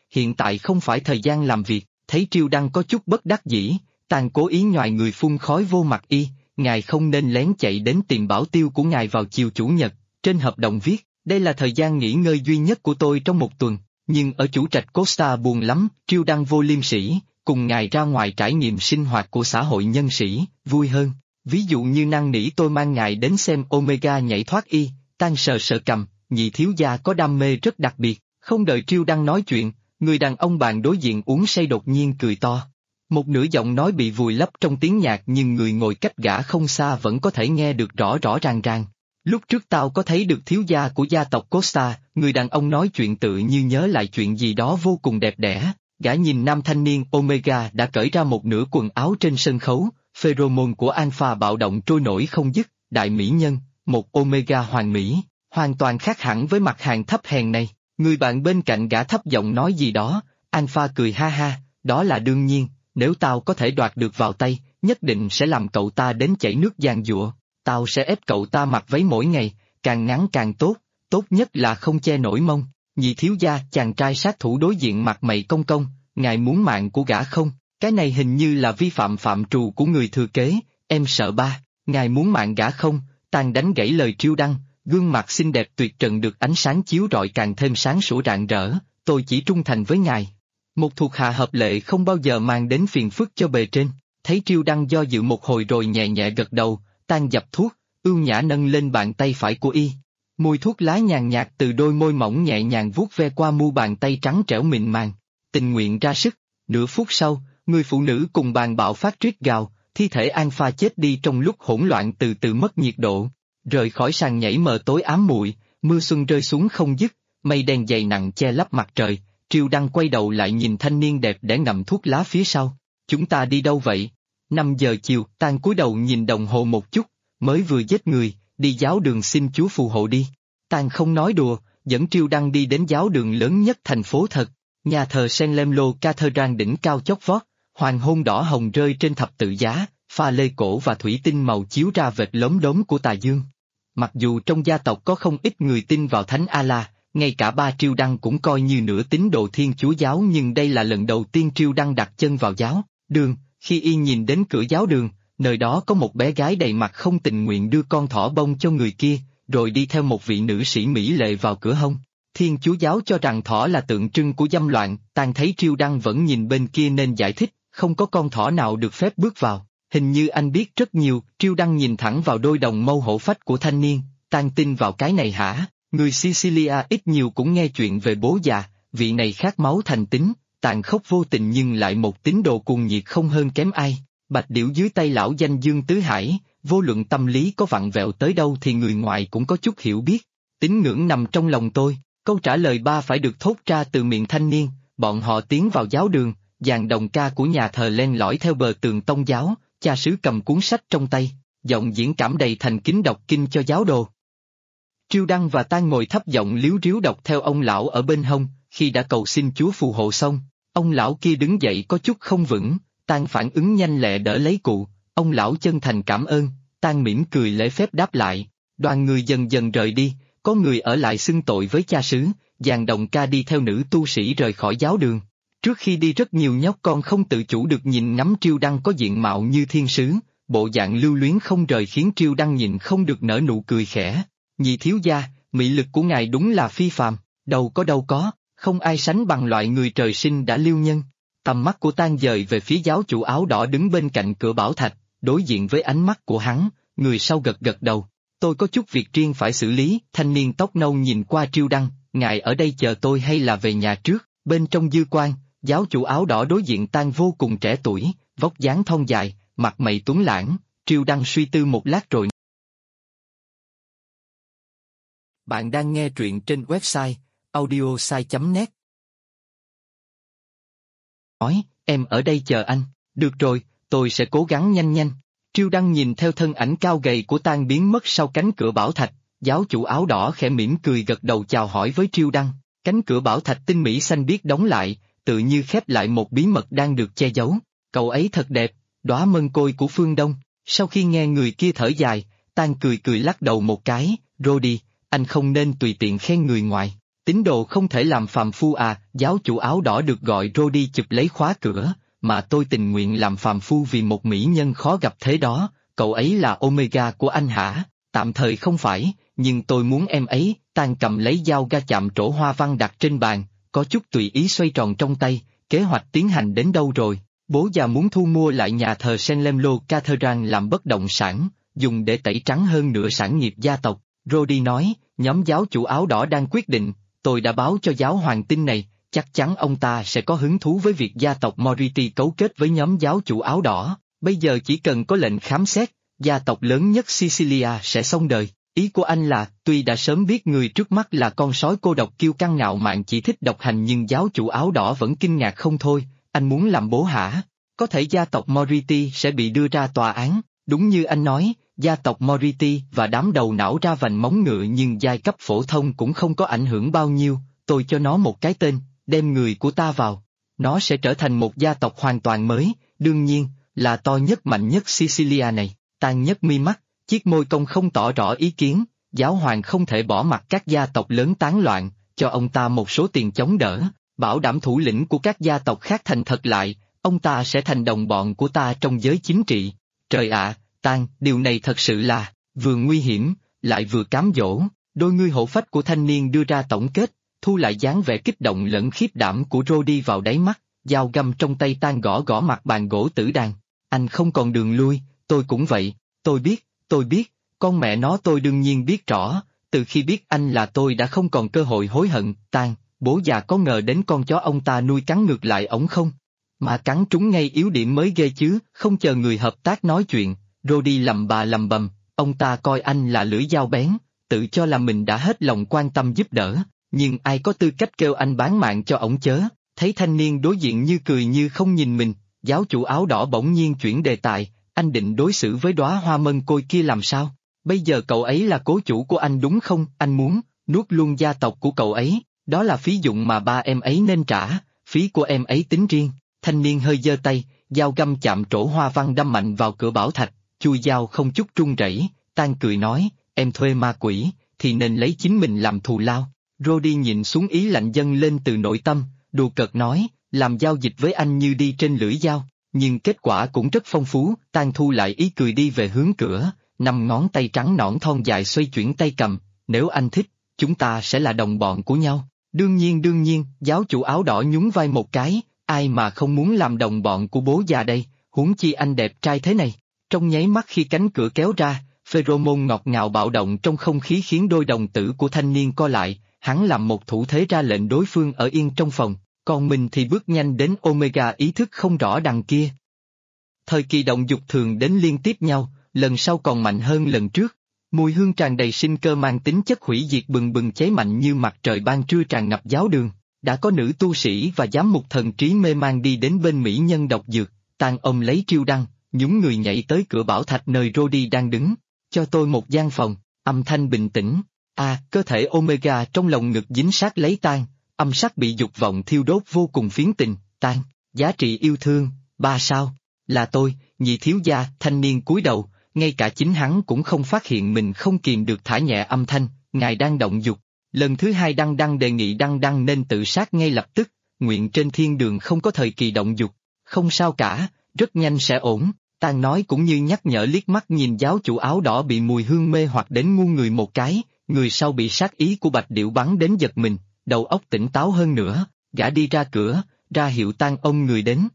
hiện tại không phải thời gian làm việc, thấy Triêu Đăng có chút bất đắc dĩ, Tang cố ý nhoài người phun khói vô mặt y, ngài không nên lén chạy đến tìm bảo tiêu của ngài vào chiều chủ nhật, trên hợp đồng viết, đây là thời gian nghỉ ngơi duy nhất của tôi trong một tuần, nhưng ở chủ trạch Costa buồn lắm, Triêu Đăng vô liêm sỉ, cùng ngài ra ngoài trải nghiệm sinh hoạt của xã hội nhân sĩ, vui hơn, ví dụ như năn nỉ tôi mang ngài đến xem Omega nhảy thoát y, Tang sờ sờ cầm, nhị thiếu gia có đam mê rất đặc biệt, không đợi Triêu Đăng nói chuyện, người đàn ông bàn đối diện uống say đột nhiên cười to. Một nửa giọng nói bị vùi lấp trong tiếng nhạc nhưng người ngồi cách gã không xa vẫn có thể nghe được rõ rõ ràng ràng. Lúc trước tao có thấy được thiếu gia của gia tộc Costa, người đàn ông nói chuyện tự như nhớ lại chuyện gì đó vô cùng đẹp đẽ. Gã nhìn nam thanh niên Omega đã cởi ra một nửa quần áo trên sân khấu, pheromone của Alpha bạo động trôi nổi không dứt, đại mỹ nhân, một Omega hoàn mỹ, hoàn toàn khác hẳn với mặt hàng thấp hèn này. Người bạn bên cạnh gã thấp giọng nói gì đó, Alpha cười ha ha, đó là đương nhiên, nếu tao có thể đoạt được vào tay, nhất định sẽ làm cậu ta đến chảy nước giàn giụa, tao sẽ ép cậu ta mặc váy mỗi ngày, càng ngắn càng tốt, tốt nhất là không che nổi mông. Nhị thiếu gia, chàng trai sát thủ đối diện mặt mày cong cong, ngài muốn mạng của gã không? Cái này hình như là vi phạm phạm trù của người thừa kế, em sợ ba, ngài muốn mạng gã không? Tang đánh gãy lời Triêu Đăng, gương mặt xinh đẹp tuyệt trần được ánh sáng chiếu rọi càng thêm sáng sủa rạng rỡ, tôi chỉ trung thành với ngài. Một thuộc hạ hợp lệ không bao giờ mang đến phiền phức cho bề trên, thấy Triêu Đăng do dự một hồi rồi nhẹ nhẹ gật đầu, Tang dập thuốc, ưu nhã nâng lên bàn tay phải của y. Mùi thuốc lá nhàn nhạt từ đôi môi mỏng nhẹ nhàng vuốt ve qua mu bàn tay trắng trẻo mịn màng, tình nguyện ra sức. Nửa phút sau, người phụ nữ cùng bàn bạo phát rít gào, thi thể Alpha chết đi trong lúc hỗn loạn từ từ mất nhiệt độ. Rời khỏi sàn nhảy mờ tối ám muội, mưa xuân rơi xuống không dứt, mây đen dày nặng che lấp mặt trời. Triêu Đăng quay đầu lại nhìn thanh niên đẹp để ngậm thuốc lá phía sau. Chúng ta đi đâu vậy? 5 giờ chiều, Tang cúi đầu nhìn đồng hồ một chút, mới vừa giết người, đi giáo đường xin Chúa phù hộ đi. Tang không nói đùa, dẫn Triêu Đăng đi đến giáo đường lớn nhất thành phố thật, nhà thờ Saint Lemlo Cathedral đỉnh cao chót vót, hoàng hôn đỏ hồng rơi trên thập tự giá, pha lê cổ và thủy tinh màu chiếu ra vệt lốm đốm của tà dương. Mặc dù trong gia tộc có không ít người tin vào Thánh Allah, ngay cả ba Triêu Đăng cũng coi như nửa tín đồ Thiên Chúa giáo, nhưng đây là lần đầu tiên Triêu Đăng đặt chân vào giáo đường. Khi y nhìn đến cửa giáo đường, nơi đó có một bé gái đầy mặt không tình nguyện đưa con thỏ bông cho người kia, rồi đi theo một vị nữ sĩ mỹ lệ vào cửa hông. Thiên Chúa giáo cho rằng thỏ là tượng trưng của dâm loạn, Tang thấy Triêu Đăng vẫn nhìn bên kia nên giải thích, không có con thỏ nào được phép bước vào. Hình như anh biết rất nhiều. Triêu Đăng nhìn thẳng vào đôi đồng mâu hổ phách của thanh niên, Tang tin vào cái này hả? Người Sicilia ít nhiều cũng nghe chuyện về bố già, vị này khát máu thành tính, tàn khốc vô tình nhưng lại một tín đồ cuồng nhiệt không hơn kém ai. Bạch điểu dưới tay lão danh Dương Tứ Hải, vô luận tâm lý có vặn vẹo tới đâu thì người ngoài cũng có chút hiểu biết. Tín ngưỡng nằm trong lòng tôi, câu trả lời ba phải được thốt ra từ miệng thanh niên. Bọn họ tiến vào giáo đường, dàn đồng ca của nhà thờ len lỏi theo bờ tường tông giáo, cha xứ cầm cuốn sách trong tay, giọng diễn cảm đầy thành kính đọc kinh cho giáo đồ. Triêu Đăng và Tang ngồi thấp giọng líu ríu đọc theo ông lão ở bên hông. Khi đã cầu xin Chúa phù hộ xong, ông lão kia đứng dậy có chút không vững, Tang phản ứng nhanh lẹ đỡ lấy cụ, ông lão chân thành cảm ơn, Tang mỉm cười lễ phép đáp lại. Đoàn người dần dần rời đi, có người ở lại xưng tội với cha xứ, dàn đồng ca đi theo nữ tu sĩ rời khỏi giáo đường. Trước khi đi rất nhiều nhóc con không tự chủ được nhìn ngắm Triêu Đăng có diện mạo như thiên sứ, bộ dạng lưu luyến không rời khiến Triêu Đăng nhìn không được nở nụ cười khẽ. Nhị thiếu gia, mỹ lực của ngài đúng là phi phàm, đâu có, không ai sánh bằng loại người trời sinh đã liêu nhân. Tầm mắt của Tang dời về phía giáo chủ áo đỏ đứng bên cạnh cửa bảo thạch, đối diện với ánh mắt của hắn, người sau gật gật đầu. Tôi có chút việc riêng phải xử lý. Thanh niên tóc nâu nhìn qua Triêu Đăng, ngài ở đây chờ tôi hay là về nhà trước? Bên trong dư quan, giáo chủ áo đỏ đối diện Tang vô cùng trẻ tuổi, vóc dáng thon dài, mặt mày tuấn lãng. Triêu Đăng suy tư một lát rồi. Bạn đang nghe truyện trên website audiosai.net. Nói, em ở đây chờ anh. Được rồi, tôi sẽ cố gắng nhanh. Triêu Đăng nhìn theo thân ảnh cao gầy của Tang biến mất sau cánh cửa bảo thạch, giáo chủ áo đỏ khẽ mỉm cười gật đầu chào hỏi với Triêu Đăng. Cánh cửa bảo thạch tinh mỹ xanh biếc đóng lại, tự như khép lại một bí mật đang được che giấu. Cậu ấy thật đẹp, đóa mân côi của phương Đông. Sau khi nghe người kia thở dài, Tang cười lắc đầu một cái, Rody, anh không nên tùy tiện khen người ngoài. Tín đồ không thể làm phàm phu à, giáo chủ áo đỏ được gọi Rody chụp lấy khóa cửa, mà tôi tình nguyện làm phàm phu vì một mỹ nhân khó gặp thế đó, cậu ấy là Omega của anh hả? Tạm thời không phải, nhưng tôi muốn em ấy. Tang cầm lấy dao ga chạm trổ hoa văn đặt trên bàn, có chút tùy ý xoay tròn trong tay, kế hoạch tiến hành đến đâu rồi? Bố già muốn thu mua lại nhà thờ Saint Lemlo Cathedral làm bất động sản, dùng để tẩy trắng hơn nửa sản nghiệp gia tộc. Rody nói, nhóm giáo chủ áo đỏ đang quyết định, tôi đã báo cho giáo hoàng tin này, chắc chắn ông ta sẽ có hứng thú với việc gia tộc Moriti cấu kết với nhóm giáo chủ áo đỏ, bây giờ chỉ cần có lệnh khám xét, gia tộc lớn nhất Sicilia sẽ xong đời. Ý của anh là, tuy đã sớm biết người trước mắt là con sói cô độc kiêu căng ngạo mạn chỉ thích độc hành nhưng giáo chủ áo đỏ vẫn kinh ngạc không thôi, anh muốn làm bố hả? Có thể gia tộc Moriti sẽ bị đưa ra tòa án, đúng như anh nói, gia tộc Moriti và đám đầu não ra vành móng ngựa nhưng giai cấp phổ thông cũng không có ảnh hưởng bao nhiêu, tôi cho nó một cái tên, đem người của ta vào. Nó sẽ trở thành một gia tộc hoàn toàn mới, đương nhiên, là to nhất mạnh nhất Sicilia này. Tang nhấc mi mắt, chiếc môi cong không tỏ rõ ý kiến, giáo hoàng không thể bỏ mặc các gia tộc lớn tán loạn, cho ông ta một số tiền chống đỡ, bảo đảm thủ lĩnh của các gia tộc khác thành thật lại, ông ta sẽ thành đồng bọn của ta trong giới chính trị. Trời ạ, Tang, điều này thật sự là, vừa nguy hiểm, lại vừa cám dỗ, đôi ngươi hổ phách của thanh niên đưa ra tổng kết, thu lại dáng vẻ kích động lẫn khiếp đảm của Rody vào đáy mắt, dao găm trong tay Tang gõ gõ mặt bàn gỗ tử đàn. Anh không còn đường lui, tôi cũng vậy, tôi biết, con mẹ nó tôi đương nhiên biết rõ, từ khi biết anh là tôi đã không còn cơ hội hối hận. Tang, bố già có ngờ đến con chó ông ta nuôi cắn ngược lại ổng không? Mà cắn trúng ngay yếu điểm mới ghê chứ, không chờ người hợp tác nói chuyện, Rody lầm bà lầm bầm, ông ta coi anh là lưỡi dao bén, tự cho là mình đã hết lòng quan tâm giúp đỡ, nhưng ai có tư cách kêu anh bán mạng cho ổng chớ? Thấy thanh niên đối diện như cười như không nhìn mình, giáo chủ áo đỏ bỗng nhiên chuyển đề tài, anh định đối xử với đóa hoa mân côi kia làm sao? Bây giờ cậu ấy là cố chủ của anh đúng không? Anh muốn nuốt luôn gia tộc của cậu ấy, đó là phí dụng mà ba em ấy nên trả, phí của em ấy tính riêng. Thanh niên hơi giơ tay, dao găm chạm trổ hoa văn đâm mạnh vào cửa bảo thạch, chui dao không chút run rẩy. Tang cười nói, em thuê ma quỷ, thì nên lấy chính mình làm thù lao. Rody nhìn xuống ý lạnh dâng lên từ nội tâm, đùa cợt nói, làm giao dịch với anh như đi trên lưỡi dao, nhưng kết quả cũng rất phong phú. Tang thu lại ý cười đi về hướng cửa, năm ngón tay trắng nõn thon dài xoay chuyển tay cầm, nếu anh thích, chúng ta sẽ là đồng bọn của nhau. Đương nhiên, giáo chủ áo đỏ nhún vai một cái, ai mà không muốn làm đồng bọn của bố già đây, huống chi anh đẹp trai thế này. Trong nháy mắt khi cánh cửa kéo ra, pheromone ngọt ngào bạo động trong không khí khiến đôi đồng tử của thanh niên co lại, hắn làm một thủ thế ra lệnh đối phương ở yên trong phòng, còn mình thì bước nhanh đến Omega ý thức không rõ đằng kia. Thời kỳ động dục thường đến liên tiếp nhau, lần sau còn mạnh hơn lần trước. Mùi hương tràn đầy sinh cơ mang tính chất hủy diệt bừng bừng cháy mạnh như mặt trời ban trưa tràn ngập giáo đường. Đã có nữ tu sĩ và giám mục thần trí mê man đi đến bên mỹ nhân độc dược, Tang ôm lấy Triêu Đăng, nhún người nhảy tới cửa bảo thạch nơi Rody đang đứng. Cho tôi một gian phòng, âm thanh bình tĩnh. Cơ thể Omega trong lồng ngực dính sát lấy Tang, âm sắc bị dục vọng thiêu đốt vô cùng phiến tình. Tang, giá trị yêu thương, 3 sao. Là tôi, nhị thiếu gia. Thanh niên cúi đầu, ngay cả chính hắn cũng không phát hiện mình không kìm được thả nhẹ âm thanh, ngài đang động dục. Lần thứ hai Đăng đề nghị Đăng nên tự sát ngay lập tức, nguyện trên thiên đường không có thời kỳ động dục. Không sao cả, rất nhanh sẽ ổn. Tang nói cũng như nhắc nhở, liếc mắt nhìn giáo chủ áo đỏ bị mùi hương mê hoặc đến ngu người một cái, người sau bị sát ý của Bạch Điểu bắn đến giật mình, đầu óc tỉnh táo hơn nữa, gã đi ra cửa, ra hiệu Tang ôm người đến.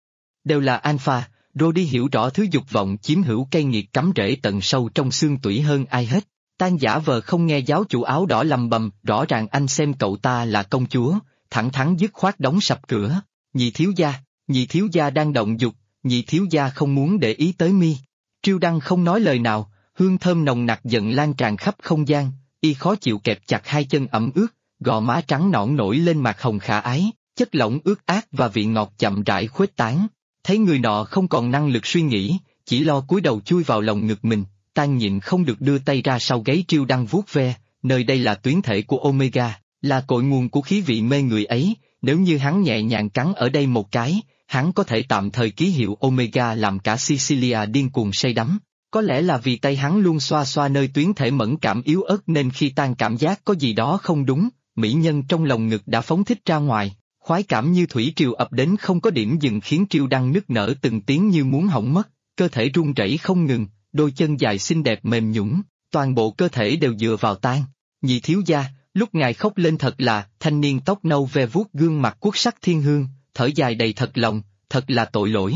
Đều là alpha, Rody hiểu rõ thứ dục vọng chiếm hữu cay nghiệt cắm rễ tận sâu trong xương tủy hơn ai hết. Tang giả vờ không nghe giáo chủ áo đỏ lầm bầm, rõ ràng anh xem cậu ta là công chúa, thẳng thắn dứt khoát đóng sập cửa. Nhị thiếu gia đang động dục, nhị thiếu gia không muốn để ý tới mi. Triêu Đăng không nói lời nào, hương thơm nồng nặc dần lan tràn khắp không gian, y khó chịu kẹp chặt hai chân ẩm ướt, gò má trắng nõn nổi lên mặt hồng khả ái, chất lỏng ướt át và vị ngọt chậm rãi khuếch tán. Thấy người nọ không còn năng lực suy nghĩ, chỉ lo cúi đầu chui vào lòng ngực mình, Tang nhịn không được đưa tay ra sau gáy Triêu Đăng vuốt ve, nơi đây là tuyến thể của Omega, là cội nguồn của khí vị mê người ấy, nếu như hắn nhẹ nhàng cắn ở đây một cái, hắn có thể tạm thời ký hiệu Omega làm cả Sicilia điên cuồng say đắm. Có lẽ là vì tay hắn luôn xoa xoa nơi tuyến thể mẫn cảm yếu ớt nên khi Tang cảm giác có gì đó không đúng, mỹ nhân trong lòng ngực đã phóng thích ra ngoài, khoái cảm như thủy triều ập đến không có điểm dừng khiến Triêu Đăng nức nở từng tiếng như muốn hỏng mất, cơ thể run rẩy không ngừng, đôi chân dài xinh đẹp mềm nhũn, toàn bộ cơ thể đều dựa vào tan. Nhị thiếu gia, lúc ngài khóc lên thật là, thanh niên tóc nâu ve vuốt gương mặt quốc sắc thiên hương, thở dài đầy thật lòng, thật là tội lỗi,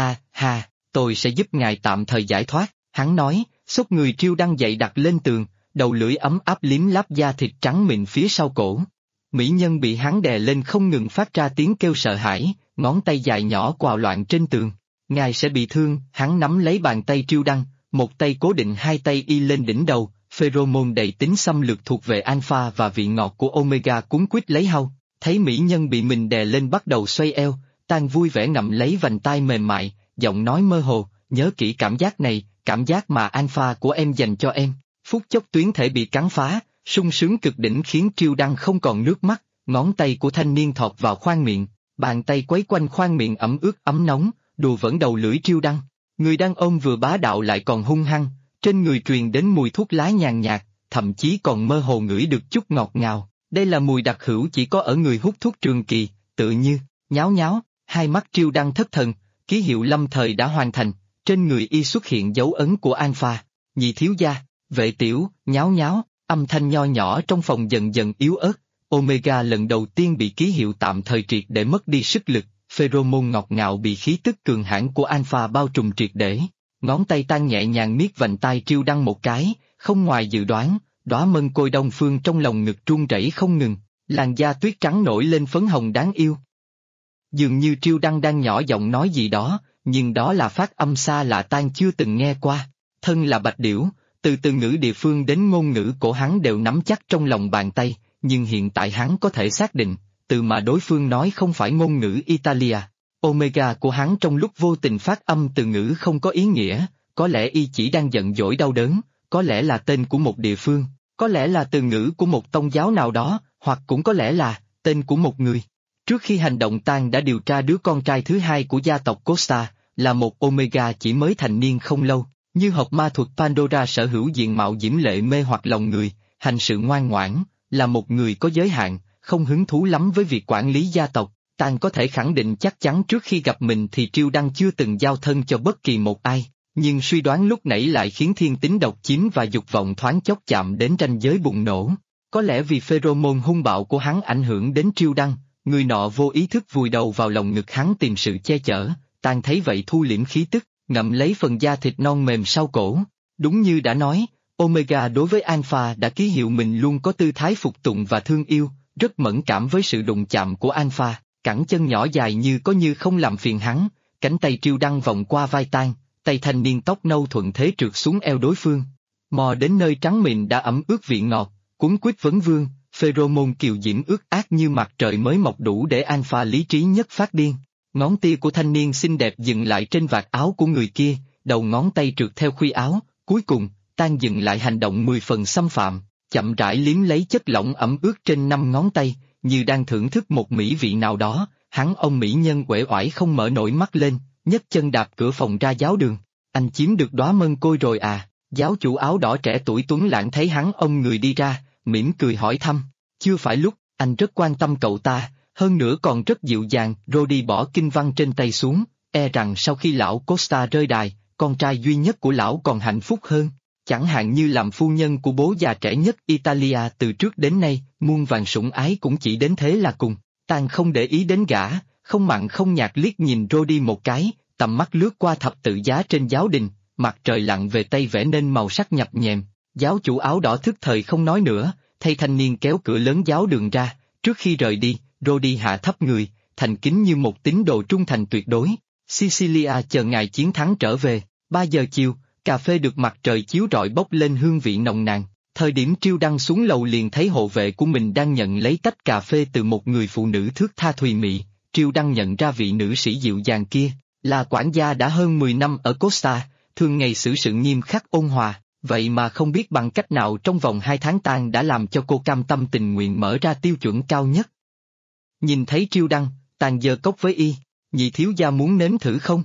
ha, tôi sẽ giúp ngài tạm thời giải thoát, hắn nói, xúc người Triêu Đăng dậy đặt lên tường, đầu lưỡi ấm áp liếm láp da thịt trắng mịn phía sau cổ. Mỹ nhân bị hắn đè lên không ngừng phát ra tiếng kêu sợ hãi, ngón tay dài nhỏ quào loạn trên tường. Ngài sẽ bị thương, hắn nắm lấy bàn tay Triêu Đăng, một tay cố định hai tay y lên đỉnh đầu, pheromone đầy tính xâm lược thuộc về alpha và vị ngọt của omega cuốn quýt lấy hau. Thấy mỹ nhân bị mình đè lên bắt đầu xoay eo, Tang vui vẻ ngậm lấy vành tai mềm mại, giọng nói mơ hồ, nhớ kỹ cảm giác này, cảm giác mà alpha của em dành cho em. Phút chốc tuyến thể bị cắn phá, sung sướng cực đỉnh khiến Triêu Đăng không còn nước mắt, ngón tay của thanh niên thọt vào khoang miệng, bàn tay quấy quanh khoang miệng ẩm ướt ấm nóng, đùa vẫn đầu lưỡi Triêu Đăng. Người đang ôm vừa bá đạo lại còn hung hăng, trên người truyền đến mùi thuốc lá nhàn nhạt, thậm chí còn mơ hồ ngửi được chút ngọt ngào. Đây là mùi đặc hữu chỉ có ở người hút thuốc trường kỳ, tự như, nháo nháo, hai mắt Triêu Đăng thất thần, ký hiệu lâm thời đã hoàn thành, trên người y xuất hiện dấu ấn của alpha. Nhị thiếu gia, vệ tiểu, nháo nháo, âm thanh nho nhỏ trong phòng dần dần yếu ớt, omega lần đầu tiên bị ký hiệu tạm thời triệt để mất đi sức lực, pheromone ngọt ngào bị khí tức cường hãn của alpha bao trùm triệt để. Ngón tay Tan nhẹ nhàng miết vành tai Triêu Đăng một cái, không ngoài dự đoán, đóa mân côi đông phương trong lòng ngực run rẩy không ngừng, làn da tuyết trắng nổi lên phấn hồng đáng yêu. Dường như Triêu Đăng đang nhỏ giọng nói gì đó, nhưng đó là phát âm xa lạ Tan chưa từng nghe qua. Thân là bạch điểu, từ từ ngữ địa phương đến ngôn ngữ của hắn đều nắm chắc trong lòng bàn tay, nhưng hiện tại hắn có thể xác định, từ mà đối phương nói không phải ngôn ngữ Italia. Omega của hắn trong lúc vô tình phát âm từ ngữ không có ý nghĩa, có lẽ y chỉ đang giận dỗi đau đớn, có lẽ là tên của một địa phương, có lẽ là từ ngữ của một tôn giáo nào đó, hoặc cũng có lẽ là tên của một người. Trước khi hành động Tan đã điều tra đứa con trai thứ hai của gia tộc Costa, là một Omega chỉ mới thành niên không lâu, như học ma thuật Pandora sở hữu diện mạo diễm lệ mê hoặc lòng người, hành sự ngoan ngoãn, là một người có giới hạn, không hứng thú lắm với việc quản lý gia tộc. Tan có thể khẳng định chắc chắn trước khi gặp mình thì Triêu Đăng chưa từng giao thân cho bất kỳ một ai, nhưng suy đoán lúc nãy lại khiến thiên tính độc chiếm và dục vọng thoáng chốc chạm đến ranh giới bùng nổ. Có lẽ vì pheromone hung bạo của hắn ảnh hưởng đến Triêu Đăng, người nọ vô ý thức vùi đầu vào lòng ngực hắn tìm sự che chở, Tan thấy vậy thu liễm khí tức, ngậm lấy phần da thịt non mềm sau cổ. Đúng như đã nói, Omega đối với Alpha đã ký hiệu mình luôn có tư thái phục tùng và thương yêu, rất mẫn cảm với sự đụng chạm của Alpha. Cẳng chân nhỏ dài như không làm phiền hắn, cánh tay Triêu Đăng vòng qua vai Tan, tay thanh niên tóc nâu thuận thế trượt xuống eo đối phương. Mò đến nơi trắng mịn đã ẩm ướt vị ngọt, cuốn quýt vấn vương, pheromone kiều diễm ướt át như mặt trời mới mọc đủ để alpha lý trí nhất phát điên. Ngón tia của thanh niên xinh đẹp dừng lại trên vạt áo của người kia, đầu ngón tay trượt theo khuy áo, cuối cùng, Tan dừng lại hành động 10 phần xâm phạm, chậm rãi liếm lấy chất lỏng ẩm ướt trên 5 ngón tay. Như đang thưởng thức một mỹ vị nào đó, ông mỹ nhân uể oải không mở nổi mắt lên, nhấc chân đạp cửa phòng ra giáo đường. Anh chiếm được đóa mân côi rồi à? Giáo chủ áo đỏ trẻ tuổi tuấn lãng thấy ông người đi ra, mỉm cười hỏi thăm. Chưa phải lúc, anh rất quan tâm cậu ta, hơn nữa còn rất dịu dàng. Rodi bỏ kinh văn trên tay xuống, e rằng sau khi lão Costa rơi đài, con trai duy nhất của lão còn hạnh phúc hơn. Chẳng hạn như làm phu nhân của bố già trẻ nhất Italia từ trước đến nay, muôn vàn sủng ái cũng chỉ đến thế là cùng. Tan không để ý đến gã, không mặn không nhạt liếc nhìn Rodi một cái, tầm mắt lướt qua thập tự giá trên giáo đình, mặt trời lặn về tây vẽ nên màu sắc nhập nhèm. Giáo chủ áo đỏ thức thời không nói nữa, thay thanh niên kéo cửa lớn giáo đường ra. Trước khi rời đi, Rodi hạ thấp người, thành kính như một tín đồ trung thành tuyệt đối. Sicilia chờ ngày chiến thắng trở về. 3 giờ chiều, cà phê được mặt trời chiếu rọi bốc lên hương vị nồng nàn. Thời điểm Triêu Đăng xuống lầu liền thấy hộ vệ của mình đang nhận lấy tách cà phê từ một người phụ nữ thướt tha thùy mị. Triêu Đăng nhận ra vị nữ sĩ dịu dàng kia, là quản gia đã hơn 10 năm ở Costa, thường ngày xử sự nghiêm khắc ôn hòa, vậy mà không biết bằng cách nào trong vòng 2 tháng Tan đã làm cho cô cam tâm tình nguyện mở ra tiêu chuẩn cao nhất. Nhìn thấy Triêu Đăng, Tan giơ cốc với y, nhị thiếu gia muốn nếm thử không?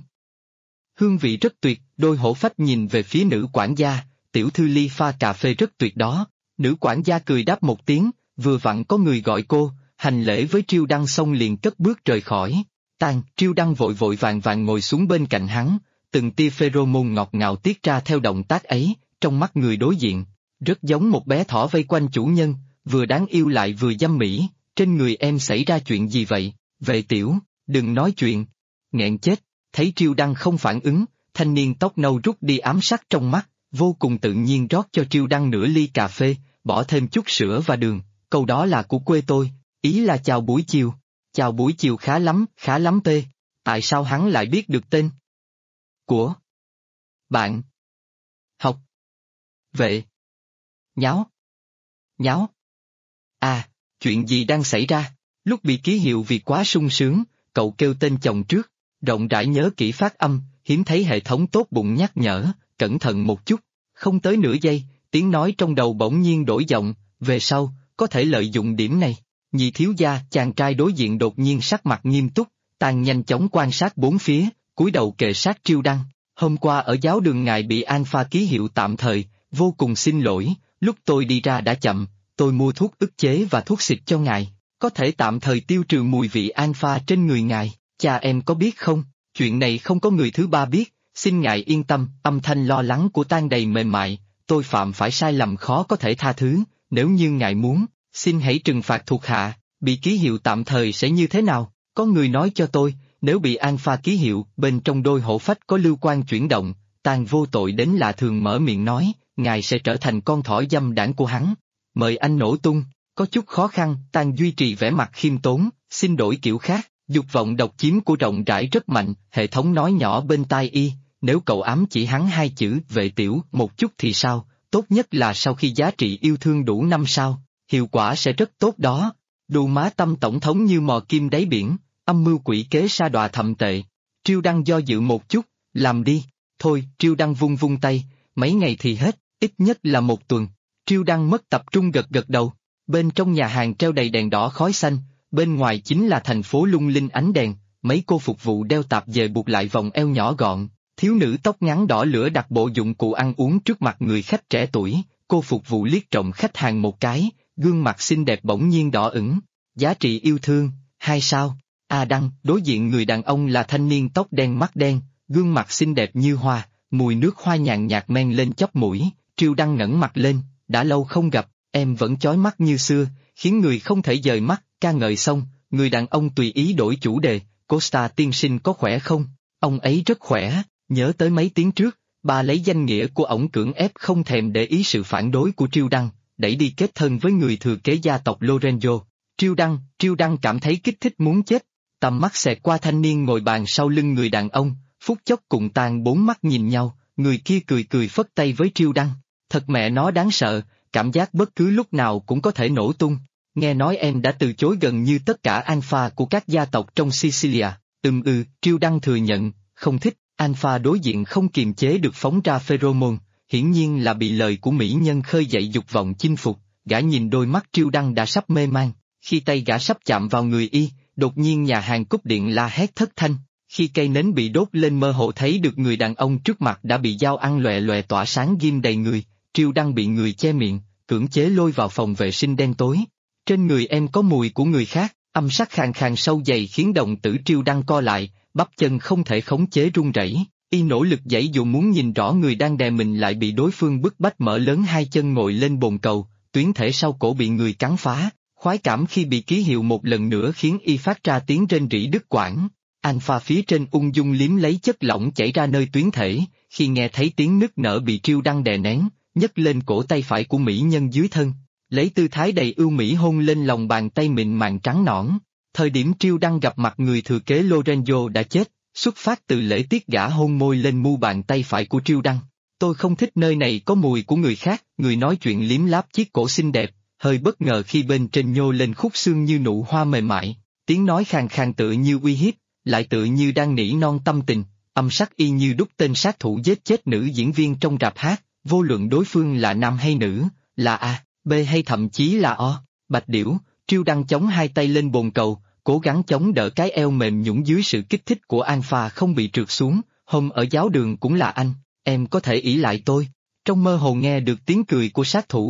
Hương vị rất tuyệt, đôi hổ phách nhìn về phía nữ quản gia, tiểu thư ly pha cà phê rất tuyệt đó. Nữ quản gia cười đáp một tiếng, vừa vặn có người gọi cô, hành lễ với Triêu Đăng xong liền cất bước rời khỏi. Triêu Đăng vội vội vàng vàng ngồi xuống bên cạnh hắn, từng tia pheromone ngọt ngào tiết ra theo động tác ấy, trong mắt người đối diện, rất giống một bé thỏ vây quanh chủ nhân, vừa đáng yêu lại vừa dâm mỹ. Trên người em xảy ra chuyện gì vậy? Vệ Tiểu, đừng nói chuyện. Nghẹn chết, thấy Triêu Đăng không phản ứng, thanh niên tóc nâu rút đi ám sắc trong mắt, vô cùng tự nhiên rót cho Triêu Đăng nửa ly cà phê, bỏ thêm chút sữa và đường, câu đó là của quê tôi, ý là chào buổi chiều. Chào buổi chiều khá lắm tê. Tại sao hắn lại biết được tên của bạn? Học. Vệ. Nháo. Nháo. Chuyện gì đang xảy ra? Lúc bị ký hiệu vì quá sung sướng, cậu kêu tên chồng trước, rộng rãi nhớ kỹ phát âm, hiếm thấy hệ thống tốt bụng nhắc nhở, cẩn thận một chút, không tới nửa giây, tiếng nói trong đầu bỗng nhiên đổi giọng, về sau, có thể lợi dụng điểm này. Nhị thiếu gia, chàng trai đối diện đột nhiên sắc mặt nghiêm túc, nhanh chóng quan sát bốn phía, cúi đầu kề sát Triêu Đăng. Hôm qua ở giáo đường ngài bị Alpha ký hiệu tạm thời, vô cùng xin lỗi, lúc tôi đi ra đã chậm, tôi mua thuốc ức chế và thuốc xịt cho ngài, có thể tạm thời tiêu trừ mùi vị Alpha trên người ngài. Cha em có biết không, chuyện này không có người thứ ba biết, xin ngài yên tâm. Âm thanh lo lắng của Tan đầy mềm mại, tôi phạm phải sai lầm khó có thể tha thứ, nếu như ngài muốn, xin hãy trừng phạt thuộc hạ. Bị ký hiệu tạm thời sẽ như thế nào? Có người nói cho tôi, nếu bị Alpha ký hiệu, bên trong đôi hổ phách có lưu quan chuyển động. Tan vô tội đến lạ thường mở miệng nói, ngài sẽ trở thành con thỏ dâm đảng của hắn. Mời anh nổ tung. Có chút khó khăn, Tan duy trì vẻ mặt khiêm tốn, xin đổi kiểu khác. Dục vọng độc chiếm của rộng rãi rất mạnh, hệ thống nói nhỏ bên tai y, nếu cậu ám chỉ hắn hai chữ Vệ Tiểu một chút thì sao, tốt nhất là sau khi giá trị yêu thương đủ 5 sao, hiệu quả sẽ rất tốt đó. Đù má Tâm tổng thống như mò kim đáy biển, âm mưu quỷ kế sa đọa thậm tệ. Triêu Đăng do dự một chút, làm đi. Thôi, Triêu Đăng vung vung tay, mấy ngày thì hết, ít nhất là 1 tuần. Triêu Đăng mất tập trung gật gật đầu. Bên trong nhà hàng treo đầy đèn đỏ khói xanh, bên ngoài chính là thành phố lung linh ánh đèn, mấy cô phục vụ đeo tạp dề buộc lại vòng eo nhỏ gọn, thiếu nữ tóc ngắn đỏ lửa đặt bộ dụng cụ ăn uống trước mặt người khách trẻ tuổi, cô phục vụ liếc trộm khách hàng một cái, gương mặt xinh đẹp bỗng nhiên đỏ ửng. Giá trị yêu thương, 2 sao. Đăng, đối diện người đàn ông là thanh niên tóc đen mắt đen, gương mặt xinh đẹp như hoa, mùi nước hoa nhàn nhạt men lên chóp mũi. Triêu Đăng ngẩng mặt lên, đã lâu không gặp, em vẫn chói mắt như xưa, khiến người không thể dời mắt. Ca ngợi xong, người đàn ông tùy ý đổi chủ đề, Costa tiên sinh có khỏe không? Ông ấy rất khỏe, nhớ tới mấy tiếng trước, bà lấy danh nghĩa của ổng cưỡng ép không thèm để ý sự phản đối của Triêu Đăng, đẩy đi kết thân với người thừa kế gia tộc Lorenzo. Triêu Đăng cảm thấy kích thích muốn chết, tầm mắt xẹt qua thanh niên ngồi bàn sau lưng người đàn ông, phút chốc cùng Tan bốn mắt nhìn nhau, người kia cười cười phất tay với Triêu Đăng, thật mẹ nó đáng sợ, cảm giác bất cứ lúc nào cũng có thể nổ tung. Nghe nói em đã từ chối gần như tất cả Alpha của các gia tộc trong Sicilia. Triêu Đăng thừa nhận, không thích. Alpha đối diện không kiềm chế được phóng ra pheromone, hiển nhiên là bị lời của mỹ nhân khơi dậy dục vọng chinh phục. Gã nhìn đôi mắt Triêu Đăng đã sắp mê man, khi tay gã sắp chạm vào người y, đột nhiên nhà hàng cúp điện la hét thất thanh. Khi cây nến bị đốt lên mơ hồ thấy được người đàn ông trước mặt đã bị dao ăn lòe lòe tỏa sáng ghim đầy người. Triêu Đăng bị người che miệng, cưỡng chế lôi vào phòng vệ sinh đen tối. Trên người em có mùi của người khác, âm sắc khàn khàn sâu dày khiến đồng tử Triêu Đăng co lại, bắp chân không thể khống chế run rẩy. Y nỗ lực giãy dụ muốn nhìn rõ người đang đè mình lại bị đối phương bức bách mở lớn hai chân ngồi lên bồn cầu, tuyến thể sau cổ bị người cắn phá, khoái cảm khi bị ký hiệu một lần nữa khiến y phát ra tiếng rên rỉ đứt quãng. Alpha phía trên ung dung liếm lấy chất lỏng chảy ra nơi tuyến thể, khi nghe thấy tiếng nức nở bị Triêu Đăng đè nén, nhấc lên cổ tay phải của mỹ nhân dưới thân, lấy tư thái đầy ưu mỹ hôn lên lòng bàn tay mịn màng trắng nõn. Thời điểm Triêu Đăng gặp mặt người thừa kế Lorenzo đã chết, xuất phát từ lễ tiết gã hôn môi lên mu bàn tay phải của Triêu Đăng. Tôi không thích nơi này có mùi của người khác, người nói chuyện liếm láp chiếc cổ xinh đẹp, hơi bất ngờ khi bên trên nhô lên khúc xương như nụ hoa mềm mại, tiếng nói khàn khàn tựa như uy hiếp, lại tựa như đang nỉ non tâm tình, âm sắc y như đúc tên sát thủ giết chết nữ diễn viên trong rạp hát, vô luận đối phương là nam hay nữ, là A, B hay thậm chí là O. Bạch Điểu, Triêu Đăng chống hai tay lên bồn cầu, cố gắng chống đỡ cái eo mềm nhũn dưới sự kích thích của Alpha không bị trượt xuống. Hôm ở giáo đường cũng là anh, em có thể ỷ lại tôi. Trong mơ hồ nghe được tiếng cười của sát thủ,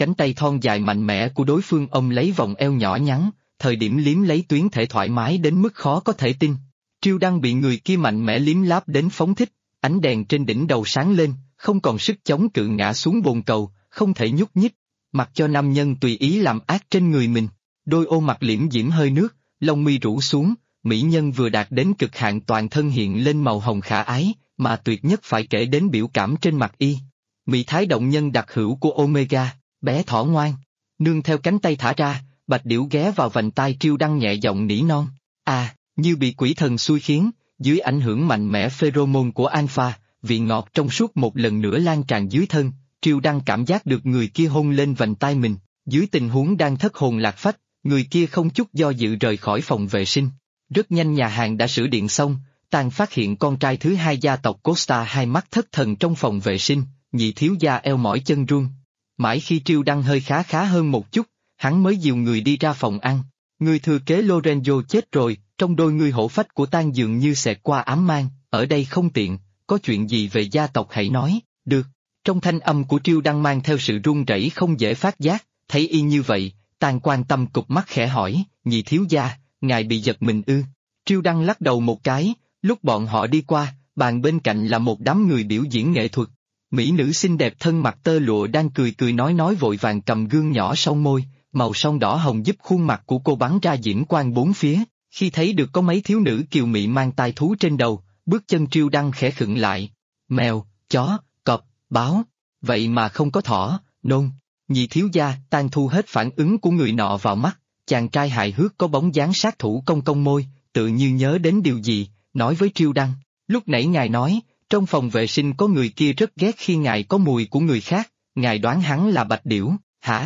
cánh tay thon dài mạnh mẽ của đối phương ôm lấy vòng eo nhỏ nhắn, thời điểm liếm lấy tuyến thể thoải mái đến mức khó có thể tin. Triêu Đăng bị người kia mạnh mẽ liếm láp đến phóng thích, ánh đèn trên đỉnh đầu sáng lên, không còn sức chống cự ngã xuống bồn cầu, không thể nhúc nhích, mặc cho nam nhân tùy ý làm ác trên người mình. Đôi ô mặt liễm diễm hơi nước, lông mi rũ xuống, mỹ nhân vừa đạt đến cực hạn toàn thân hiện lên màu hồng khả ái, mà tuyệt nhất phải kể đến biểu cảm trên mặt y. Mỹ thái động nhân đặc hữu của Omega, bé thỏ ngoan. Nương theo cánh tay thả ra, Bạch Điểu ghé vào vành tai Triêu Đăng nhẹ giọng nỉ non. À, như bị quỷ thần xui khiến, dưới ảnh hưởng mạnh mẽ pheromone của alpha, vị ngọt trong suốt một lần nữa lan tràn dưới thân, Triêu Đăng cảm giác được người kia hôn lên vành tai mình, dưới tình huống đang thất hồn lạc phách, người kia không chút do dự rời khỏi phòng vệ sinh. Rất nhanh nhà hàng đã sửa điện xong, Tang phát hiện con trai thứ hai gia tộc Costa hai mắt thất thần trong phòng vệ sinh, nhị thiếu gia eo mỏi chân run. Mãi khi Triêu Đăng hơi khá hơn một chút, hắn mới dìu người đi ra phòng ăn. Người thừa kế Lorenzo chết rồi, trong đôi người hổ phách của Tang dường như xẹt qua ám mang, ở đây không tiện, có chuyện gì về gia tộc hãy nói, được. Trong thanh âm của Triêu Đăng mang theo sự run rẩy không dễ phát giác, thấy y như vậy, Tang quan tâm cụp mắt khẽ hỏi, nhị thiếu gia, ngài bị giật mình ư? Triêu Đăng lắc đầu một cái, lúc bọn họ đi qua, bàn bên cạnh là một đám người biểu diễn nghệ thuật. Mỹ nữ xinh đẹp thân mặc tơ lụa đang cười nói vội vàng cầm gương nhỏ son môi, màu son đỏ hồng giúp khuôn mặt của cô bắn ra diễm quang bốn phía, khi thấy được có mấy thiếu nữ kiều mị mang tai thú trên đầu, bước chân Triêu Đăng khẽ khựng lại. Mèo, chó, cọp, báo, vậy mà không có thỏ, nôn. Nhị thiếu gia, Tang thu hết phản ứng của người nọ vào mắt, chàng trai hài hước có bóng dáng sát thủ cong cong môi, tự như nhớ đến điều gì, nói với Triêu Đăng, lúc nãy ngài nói, trong phòng vệ sinh có người kia rất ghét khi ngài có mùi của người khác, ngài đoán hắn là Bạch Điểu, hả?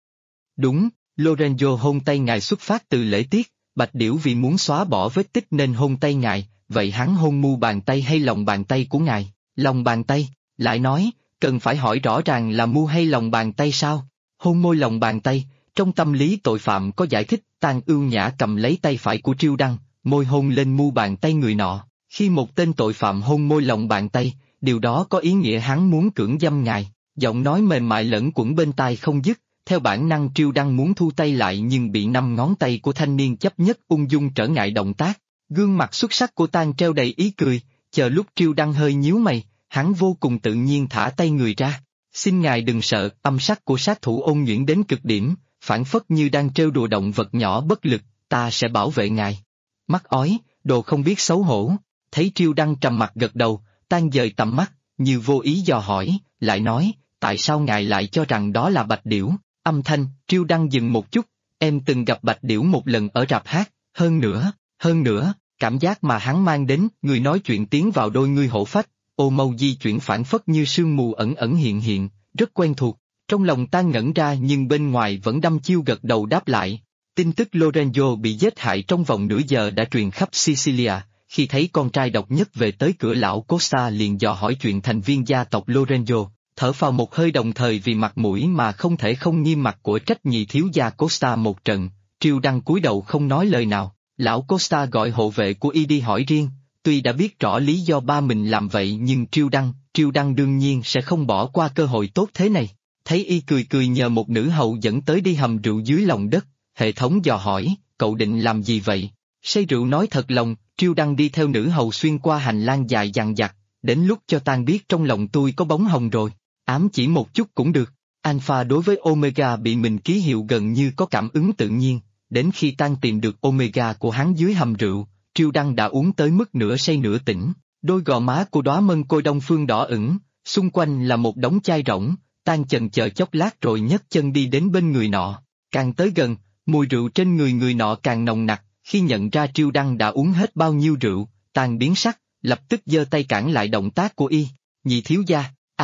Đúng, Lorenzo hôn tay ngài xuất phát từ lễ tiết, Bạch Điểu vì muốn xóa bỏ vết tích nên hôn tay ngài, vậy hắn hôn mu bàn tay hay lòng bàn tay của ngài? Lòng bàn tay, lại nói, cần phải hỏi rõ ràng là mu hay lòng bàn tay sao? Hôn môi lòng bàn tay, trong tâm lý tội phạm có giải thích, Tang ưu nhã cầm lấy tay phải của Triêu Đăng, môi hôn lên mu bàn tay người nọ. Khi một tên tội phạm hôn môi lòng bàn tay, điều đó có ý nghĩa hắn muốn cưỡng dâm ngài. Giọng nói mềm mại lẫn quẩn bên tai không dứt, theo bản năng Triêu Đăng muốn thu tay lại nhưng bị 5 ngón tay của thanh niên chấp nhất ung dung trở ngại động tác. Gương mặt xuất sắc của Tang treo đầy ý cười, chờ lúc Triêu Đăng hơi nhíu mày, hắn vô cùng tự nhiên thả tay người ra. Xin ngài đừng sợ, âm sắc của sát thủ ôn nhuyễn đến cực điểm, phảng phất như đang trêu đùa động vật nhỏ bất lực, ta sẽ bảo vệ ngài. Mắt ói, đồ không biết xấu hổ. Thấy Triêu Đăng trầm mặt gật đầu, Tang dời tầm mắt, như vô ý dò hỏi, lại nói, tại sao ngài lại cho rằng đó là Bạch Điểu? Âm thanh, Triêu Đăng dừng một chút, em từng gặp Bạch Điểu một lần ở rạp hát, hơn nữa, cảm giác mà hắn mang đến, người nói chuyện tiến vào đôi ngươi hổ phách, ô mâu di chuyển phản phất như sương mù ẩn ẩn hiện, rất quen thuộc. Trong lòng Tang ngẩn ra nhưng bên ngoài vẫn đăm chiêu gật đầu đáp lại. Tin tức Lorenzo bị giết hại trong vòng nửa giờ đã truyền khắp Sicilia. Khi thấy con trai độc nhất về tới cửa lão Costa liền dò hỏi chuyện thành viên gia tộc Lorenzo, thở phào một hơi đồng thời vì mặt mũi mà không thể không nghiêm mặt của trách nhị thiếu gia Costa một trận. Triêu Đăng cúi đầu không nói lời nào, lão Costa gọi hộ vệ của y đi hỏi riêng, tuy đã biết rõ lý do ba mình làm vậy nhưng Triêu Đăng đương nhiên sẽ không bỏ qua cơ hội tốt thế này. Thấy y cười nhờ một nữ hầu dẫn tới đi hầm rượu dưới lòng đất, hệ thống dò hỏi, cậu định làm gì vậy? Say rượu nói thật lòng, Triêu Đăng đi theo nữ hầu xuyên qua hành lang dài dằng dặc, đến lúc cho Tang biết trong lòng tôi có bóng hồng rồi, ám chỉ một chút cũng được. Alpha đối với Omega bị mình ký hiệu gần như có cảm ứng tự nhiên, đến khi Tang tìm được Omega của hắn dưới hầm rượu, Triêu Đăng đã uống tới mức nửa say nửa tỉnh, đôi gò má của đóa mân côi đông phương đỏ ửng, xung quanh là một đống chai rỗng. Tang chần chờ chốc lát rồi nhấc chân đi đến bên người nọ, càng tới gần, mùi rượu trên người nọ càng nồng nặc, khi nhận ra Triêu Đăng đã uống hết bao nhiêu rượu, Tang biến sắc, lập tức giơ tay cản lại động tác của y, nhị thiếu gia,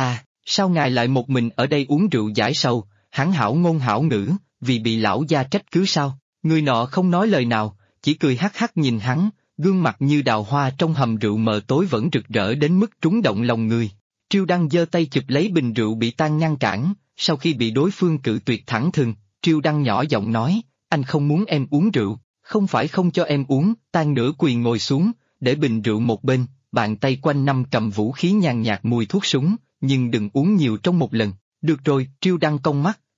sao ngài lại một mình ở đây uống rượu giải sầu, hắn hảo ngôn hảo ngữ, vì bị lão gia trách cứ sao, người nọ không nói lời nào, chỉ cười hắc hắc nhìn hắn, gương mặt như đào hoa trong hầm rượu mờ tối vẫn rực rỡ đến mức trúng động lòng người. Triêu Đăng giơ tay chụp lấy bình rượu bị Tang ngăn cản, sau khi bị đối phương cự tuyệt thẳng thừng, Triêu Đăng nhỏ giọng nói, anh không muốn em uống rượu, không phải không cho em uống, Tang nửa quỳ ngồi xuống, để bình rượu một bên, bàn tay quanh năm cầm vũ khí nhàn nhạt mùi thuốc súng, nhưng đừng uống nhiều trong một lần, được rồi, Triêu Đăng cong mắt,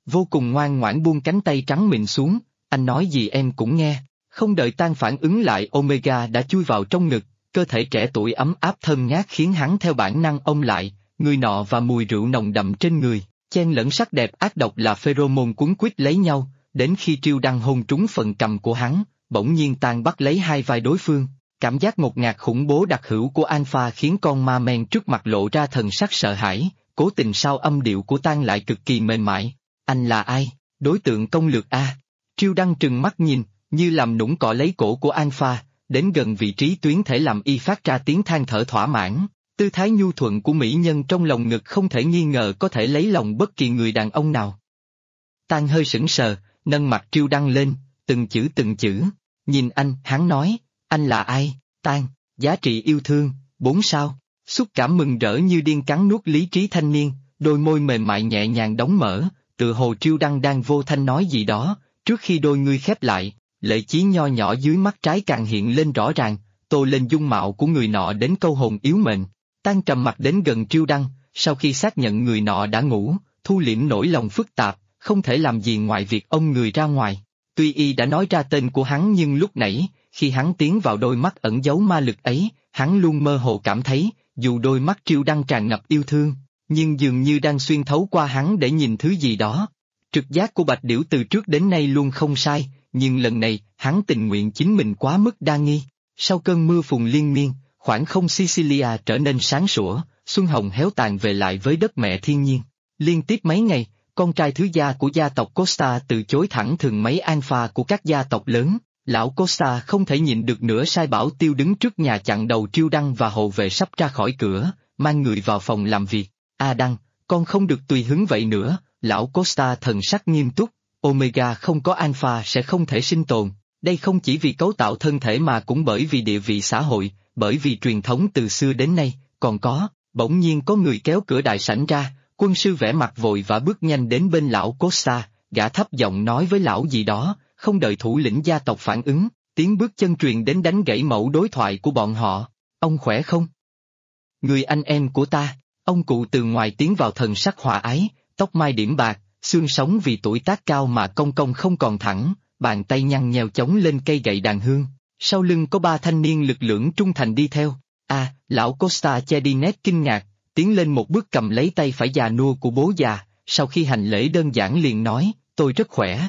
vô cùng ngoan ngoãn buông cánh tay trắng mịn xuống, anh nói gì em cũng nghe. Không đợi Tang phản ứng lại, Omega đã chui vào trong ngực, cơ thể trẻ tuổi ấm áp thơm ngát khiến hắn theo bản năng ôm lại, người nọ và mùi rượu nồng đậm trên người, chen lẫn sắc đẹp ác độc là pheromone cuốn quýt lấy nhau, đến khi Triêu Đăng hôn trúng phần cằm của hắn, bỗng nhiên Tang bắt lấy hai vai đối phương. Cảm giác ngột ngạt khủng bố đặc hữu của Alpha khiến con ma men trước mặt lộ ra thần sắc sợ hãi, cố tình sao âm điệu của Tang lại cực kỳ mềm mại. Anh là ai? Đối tượng công lược A. Triêu Đăng trừng mắt nhìn, như làm nũng cọ lấy cổ của Alpha, đến gần vị trí tuyến thể làm y phát ra tiếng than thở thỏa mãn. Tư thái nhu thuận của mỹ nhân trong lòng ngực không thể nghi ngờ có thể lấy lòng bất kỳ người đàn ông nào. Tang hơi sững sờ, nâng mặt Triêu Đăng lên, từng chữ. Nhìn anh, hắn nói, anh là ai? Tang, giá trị yêu thương, 4 sao. Xúc cảm mừng rỡ như điên cắn nuốt lý trí thanh niên, đôi môi mềm mại nhẹ nhàng đóng mở, tựa hồ Triêu Đăng đang vô thanh nói gì đó, trước khi đôi ngươi khép lại, lệ chí nho nhỏ dưới mắt trái càng hiện lên rõ ràng, tô lên dung mạo của người nọ đến câu hồn yếu mệnh. Tang trầm mặt đến gần Triêu Đăng, sau khi xác nhận người nọ đã ngủ, thu liễm nỗi lòng phức tạp, không thể làm gì ngoài việc ôm người ra ngoài. Tuy y đã nói ra tên của hắn nhưng lúc nãy, khi hắn tiến vào đôi mắt ẩn giấu ma lực ấy, hắn luôn mơ hồ cảm thấy, dù đôi mắt Triêu Đăng tràn ngập yêu thương, nhưng dường như đang xuyên thấu qua hắn để nhìn thứ gì đó. Trực giác của Bạch Điểu từ trước đến nay luôn không sai, nhưng lần này, hắn tình nguyện chính mình quá mức đa nghi. Sau cơn mưa phùn liên miên, khoảng không Sicilia trở nên sáng sủa, xuân hồng héo tàn về lại với đất mẹ thiên nhiên. Liên tiếp mấy ngày, con trai thứ gia của gia tộc Costa từ chối thẳng thừng mấy Alpha của các gia tộc lớn. Lão Costa không thể nhịn được nữa sai bảo tiêu đứng trước nhà chặn đầu Triêu Đăng và hộ vệ sắp ra khỏi cửa, mang người vào phòng làm việc. Đăng, con không được tùy hứng vậy nữa, lão Costa thần sắc nghiêm túc, Omega không có Alpha sẽ không thể sinh tồn, đây không chỉ vì cấu tạo thân thể mà cũng bởi vì địa vị xã hội, bởi vì truyền thống từ xưa đến nay, còn có, bỗng nhiên có người kéo cửa đại sảnh ra, quân sư vẻ mặt vội và bước nhanh đến bên lão Costa, gã thấp giọng nói với lão gì đó. Không đợi thủ lĩnh gia tộc phản ứng, tiếng bước chân truyền đến đánh gãy mẫu đối thoại của bọn họ. Ông khỏe không? Người anh em của ta, ông cụ từ ngoài tiến vào thần sắc hòa ái, tóc mai điểm bạc, xương sống vì tuổi tác cao mà cong cong không còn thẳng, bàn tay nhăn nheo chống lên cây gậy đàn hương. Sau lưng có 3 thanh niên lực lưỡng trung thành đi theo. Lão Costa che đi nét kinh ngạc, tiến lên một bước cầm lấy tay phải già nua của bố già, sau khi hành lễ đơn giản liền nói, tôi rất khỏe.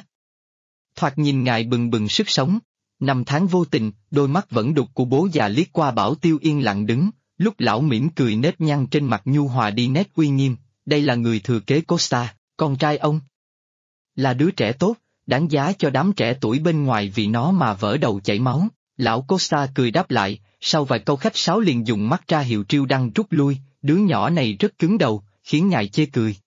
Thoạt nhìn ngài bừng bừng sức sống. Năm tháng vô tình, đôi mắt vẫn đục của bố già liếc qua bảo tiêu yên lặng đứng, lúc lão mỉm cười nếp nhăn trên mặt nhu hòa đi nét uy nghiêm, đây là người thừa kế Costa, con trai ông. Là đứa trẻ tốt, đáng giá cho đám trẻ tuổi bên ngoài vì nó mà vỡ đầu chảy máu. Lão Costa cười đáp lại, sau vài câu khách sáo liền dùng mắt ra hiệu Triêu Đăng rút lui, đứa nhỏ này rất cứng đầu, khiến ngài chê cười.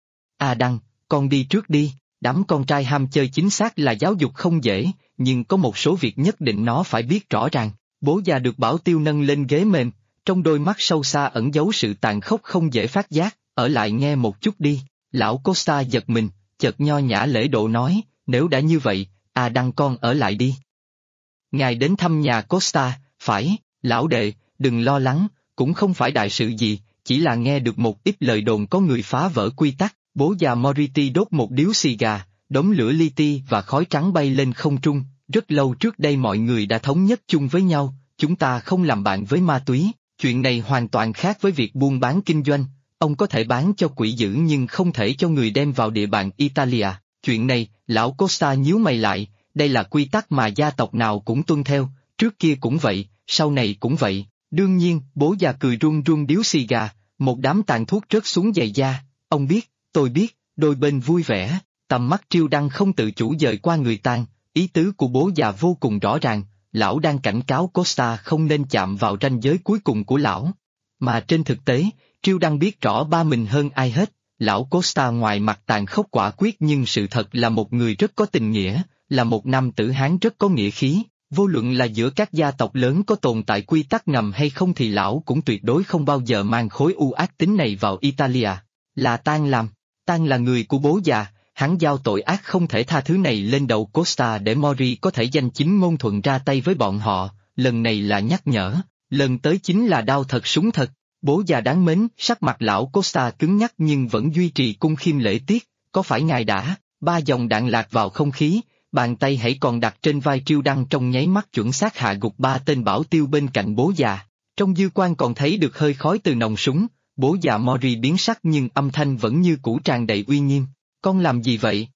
Đăng, con đi trước đi. Đám con trai ham chơi chính xác là giáo dục không dễ, nhưng có một số việc nhất định nó phải biết rõ ràng. Bố già được bảo tiêu nâng lên ghế mềm, trong đôi mắt sâu xa ẩn giấu sự tàn khốc không dễ phát giác, ở lại nghe một chút đi. Lão Costa giật mình, chợt nho nhã lễ độ nói, nếu đã như vậy, Đăng con ở lại đi. Ngài đến thăm nhà Costa, phải, lão đệ, đừng lo lắng, cũng không phải đại sự gì, chỉ là nghe được một ít lời đồn có người phá vỡ quy tắc. Bố già Moriti đốt một điếu xì gà, đống lửa li ti và khói trắng bay lên không trung. Rất lâu trước đây mọi người đã thống nhất chung với nhau, chúng ta không làm bạn với ma túy, chuyện này hoàn toàn khác với việc buôn bán kinh doanh. Ông có thể bán cho quỷ dữ nhưng không thể cho người đem vào địa bàn Italia. Chuyện này, lão Costa nhíu mày lại, đây là quy tắc mà gia tộc nào cũng tuân theo, trước kia cũng vậy, sau này cũng vậy. Đương nhiên, bố già cười run run điếu xì gà, một đám tàn thuốc rớt xuống giày da, ông biết. Tôi biết, đôi bên vui vẻ, tầm mắt Triêu Đăng không tự chủ dời qua người Tang, ý tứ của bố già vô cùng rõ ràng, lão đang cảnh cáo Costa không nên chạm vào ranh giới cuối cùng của lão. Mà trên thực tế, Triêu Đăng biết rõ ba mình hơn ai hết, lão Costa ngoài mặt tàn khốc quả quyết nhưng sự thật là một người rất có tình nghĩa, là một nam tử Hán rất có nghĩa khí, vô luận là giữa các gia tộc lớn có tồn tại quy tắc ngầm hay không thì lão cũng tuyệt đối không bao giờ mang khối u ác tính này vào Italia. Là Tang làm. Tang là người của bố già, hắn giao tội ác không thể tha thứ này lên đầu Costa để Mori có thể danh chính ngôn thuận ra tay với bọn họ, lần này là nhắc nhở, lần tới chính là đao thật súng thật. Bố già đáng mến, sắc mặt lão Costa cứng nhắc nhưng vẫn duy trì cung khiêm lễ tiết, có phải ngài đã, ba dòng đạn lạc vào không khí, bàn tay hãy còn đặt trên vai Triêu Đăng trong nháy mắt chuẩn xác hạ gục ba tên bảo tiêu bên cạnh bố già. Trong dư quan còn thấy được hơi khói từ nòng súng, bố già Mori biến sắc nhưng âm thanh vẫn như cũ tràn đầy uy nghiêm. Con làm gì vậy?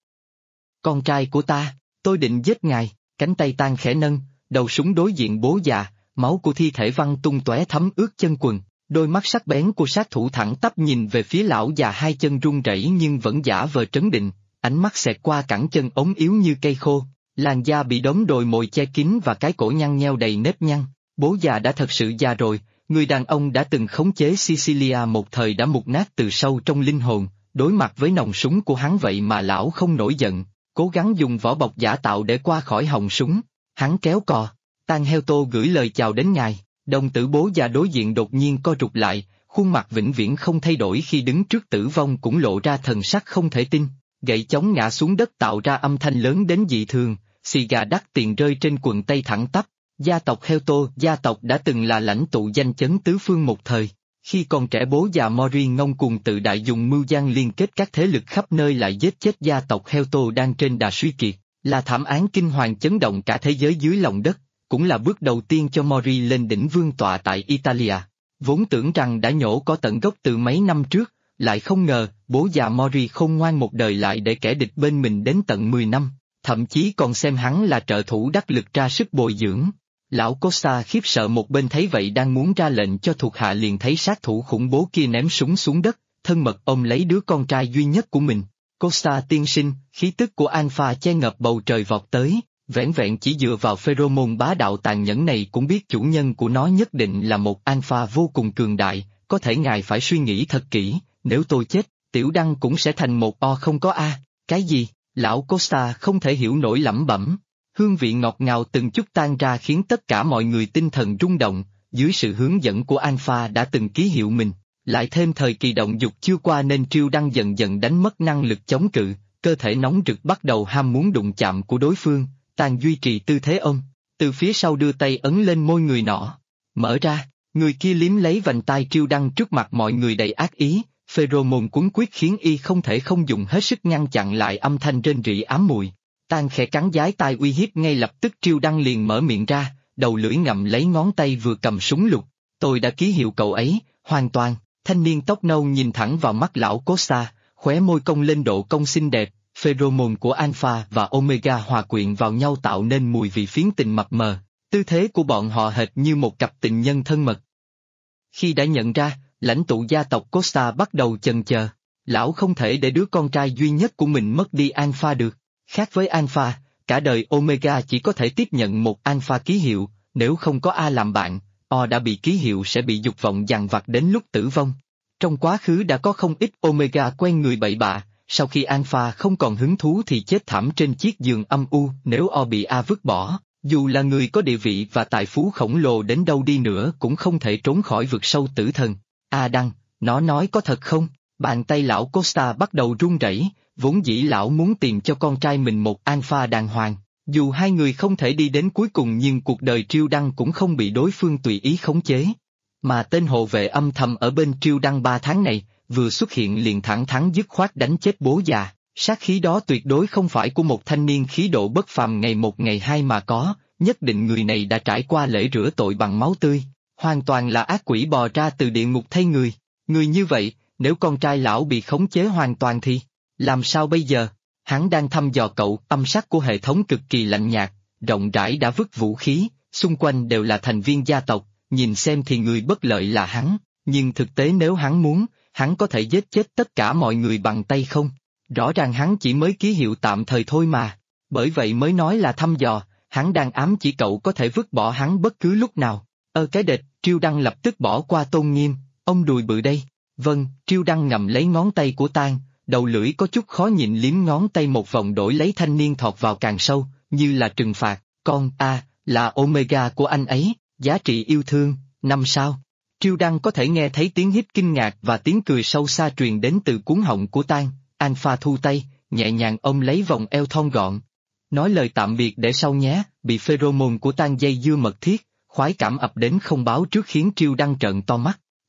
Con trai của ta, tôi định giết ngài, cánh tay Tang khẽ nâng, đầu súng đối diện bố già, máu của thi thể văng tung tóe thấm ướt chân quần. Đôi mắt sắc bén của sát thủ thẳng tắp nhìn về phía lão già hai chân run rẩy nhưng vẫn giả vờ trấn định, ánh mắt xẹt qua cẳng chân ống yếu như cây khô, làn da bị đống đồi mồi che kín và cái cổ nhăn nheo đầy nếp nhăn. Bố già đã thật sự già rồi, người đàn ông đã từng khống chế Sicilia một thời đã mục nát từ sâu trong linh hồn, đối mặt với nòng súng của hắn vậy mà lão không nổi giận, cố gắng dùng vỏ bọc giả tạo để qua khỏi họng súng. Hắn kéo cò, Tang Heo Tô gửi lời chào đến ngài. Đồng tử bố già đối diện đột nhiên co rụt lại, khuôn mặt vĩnh viễn không thay đổi khi đứng trước tử vong cũng lộ ra thần sắc không thể tin, gậy chống ngã xuống đất tạo ra âm thanh lớn đến dị thường, xì gà đắt tiền rơi trên quần tây thẳng tắp. Gia tộc Heo Tô, gia tộc đã từng là lãnh tụ danh chấn tứ phương một thời. Khi còn trẻ bố già Mori ngông cuồng tự đại dùng mưu gian liên kết các thế lực khắp nơi lại giết chết gia tộc Heo Tô đang trên đà suy kiệt, là thảm án kinh hoàng chấn động cả thế giới dưới lòng đất. Cũng là bước đầu tiên cho Mori lên đỉnh vương tọa tại Italia. Vốn tưởng rằng đã nhổ có tận gốc từ mấy năm trước, lại không ngờ bố già Mori khôn ngoan một đời lại để kẻ địch bên mình đến tận 10 năm, thậm chí còn xem hắn là trợ thủ đắc lực ra sức bồi dưỡng. Lão Costa khiếp sợ một bên thấy vậy đang muốn ra lệnh cho thuộc hạ liền thấy sát thủ khủng bố kia ném súng xuống đất, thân mật ôm lấy đứa con trai duy nhất của mình. Costa tiên sinh, khí tức của Alpha che ngập bầu trời vọt tới. Vẻn vẹn chỉ dựa vào pheromone bá đạo tàn nhẫn này cũng biết chủ nhân của nó nhất định là một alpha vô cùng cường đại, có thể ngài phải suy nghĩ thật kỹ, nếu tôi chết, Tiểu Đăng cũng sẽ thành một O không có A, cái gì? Lão Costa không thể hiểu nổi lẩm bẩm. Hương vị ngọt ngào từng chút tan ra khiến tất cả mọi người tinh thần rung động, dưới sự hướng dẫn của Alpha đã từng ký hiệu mình, lại thêm thời kỳ động dục chưa qua nên Triêu Đăng dần dần đánh mất năng lực chống cự, cơ thể nóng rực bắt đầu ham muốn đụng chạm của đối phương. Tàn duy trì tư thế ôm, từ phía sau đưa tay ấn lên môi người nọ. Mở ra, người kia liếm lấy vành tai Triêu Đăng trước mặt mọi người đầy ác ý, pheromone cuốn quyết khiến y không thể không dùng hết sức ngăn chặn lại âm thanh rên rỉ ám mùi. Tàn khẽ cắn giái tai uy hiếp ngay lập tức Triêu Đăng liền mở miệng ra, đầu lưỡi ngậm lấy ngón tay vừa cầm súng lục. Tôi đã ký hiệu cậu ấy, hoàn toàn. Thanh niên tóc nâu nhìn thẳng vào mắt lão Costa, khóe môi cong lên độ cong xinh đẹp. Pheromone của Alpha và Omega hòa quyện vào nhau tạo nên mùi vị phiến tình mập mờ, tư thế của bọn họ hệt như một cặp tình nhân thân mật. Khi đã nhận ra, lãnh tụ gia tộc Costa bắt đầu chần chờ, lão không thể để đứa con trai duy nhất của mình mất đi Alpha được. Khác với Alpha, cả đời Omega chỉ có thể tiếp nhận một Alpha ký hiệu, nếu không có A làm bạn, O đã bị ký hiệu sẽ bị dục vọng dằn vặt đến lúc tử vong. Trong quá khứ đã có không ít Omega quen người bậy bạ. Sau khi Alpha không còn hứng thú thì chết thảm trên chiếc giường âm u nếu O bị A vứt bỏ, dù là người có địa vị và tài phú khổng lồ đến đâu đi nữa cũng không thể trốn khỏi vực sâu tử thần. A Đăng, nó nói có thật không? Bàn tay lão Costa bắt đầu run rẩy, vốn dĩ lão muốn tìm cho con trai mình một Alpha đàng hoàng. Dù hai người không thể đi đến cuối cùng nhưng cuộc đời Triêu Đăng cũng không bị đối phương tùy ý khống chế. Mà tên hộ vệ âm thầm ở bên Triêu Đăng 3 tháng này, vừa xuất hiện liền thẳng thắn dứt khoát đánh chết bố già, sát khí đó tuyệt đối không phải của một thanh niên khí độ bất phàm ngày một ngày hai mà có, nhất định người này đã trải qua lễ rửa tội bằng máu tươi, hoàn toàn là ác quỷ bò ra từ địa ngục thay người. Người như vậy, nếu con trai lão bị khống chế hoàn toàn thì, làm sao bây giờ? Hắn đang thăm dò cậu, âm sắc của hệ thống cực kỳ lạnh nhạt, rộng rãi đã vứt vũ khí, xung quanh đều là thành viên gia tộc, nhìn xem thì người bất lợi là hắn, nhưng thực tế nếu hắn muốn, hắn có thể giết chết tất cả mọi người bằng tay không? Rõ ràng hắn chỉ mới ký hiệu tạm thời thôi mà, bởi vậy mới nói là thăm dò, hắn đang ám chỉ cậu có thể vứt bỏ hắn bất cứ lúc nào. Cái đệt, Triêu Đăng lập tức bỏ qua tôn nghiêm, ông đùi bự đây. Vâng, Triêu Đăng ngậm lấy ngón tay của Tang, đầu lưỡi có chút khó nhịn liếm ngón tay một vòng đổi lấy thanh niên thọt vào càng sâu, như là trừng phạt, con là Omega của anh ấy, giá trị yêu thương, 5 sao. Triêu Đăng có thể nghe thấy tiếng hít kinh ngạc và tiếng cười sâu xa truyền đến từ cuống họng của Tang. Alpha thu tay, nhẹ nhàng ôm lấy vòng eo thon gọn. Nói lời tạm biệt để sau nhé, bị pheromone của Tang dây dưa mật thiết, khoái cảm ập đến không báo trước khiến Triêu Đăng trợn to mắt.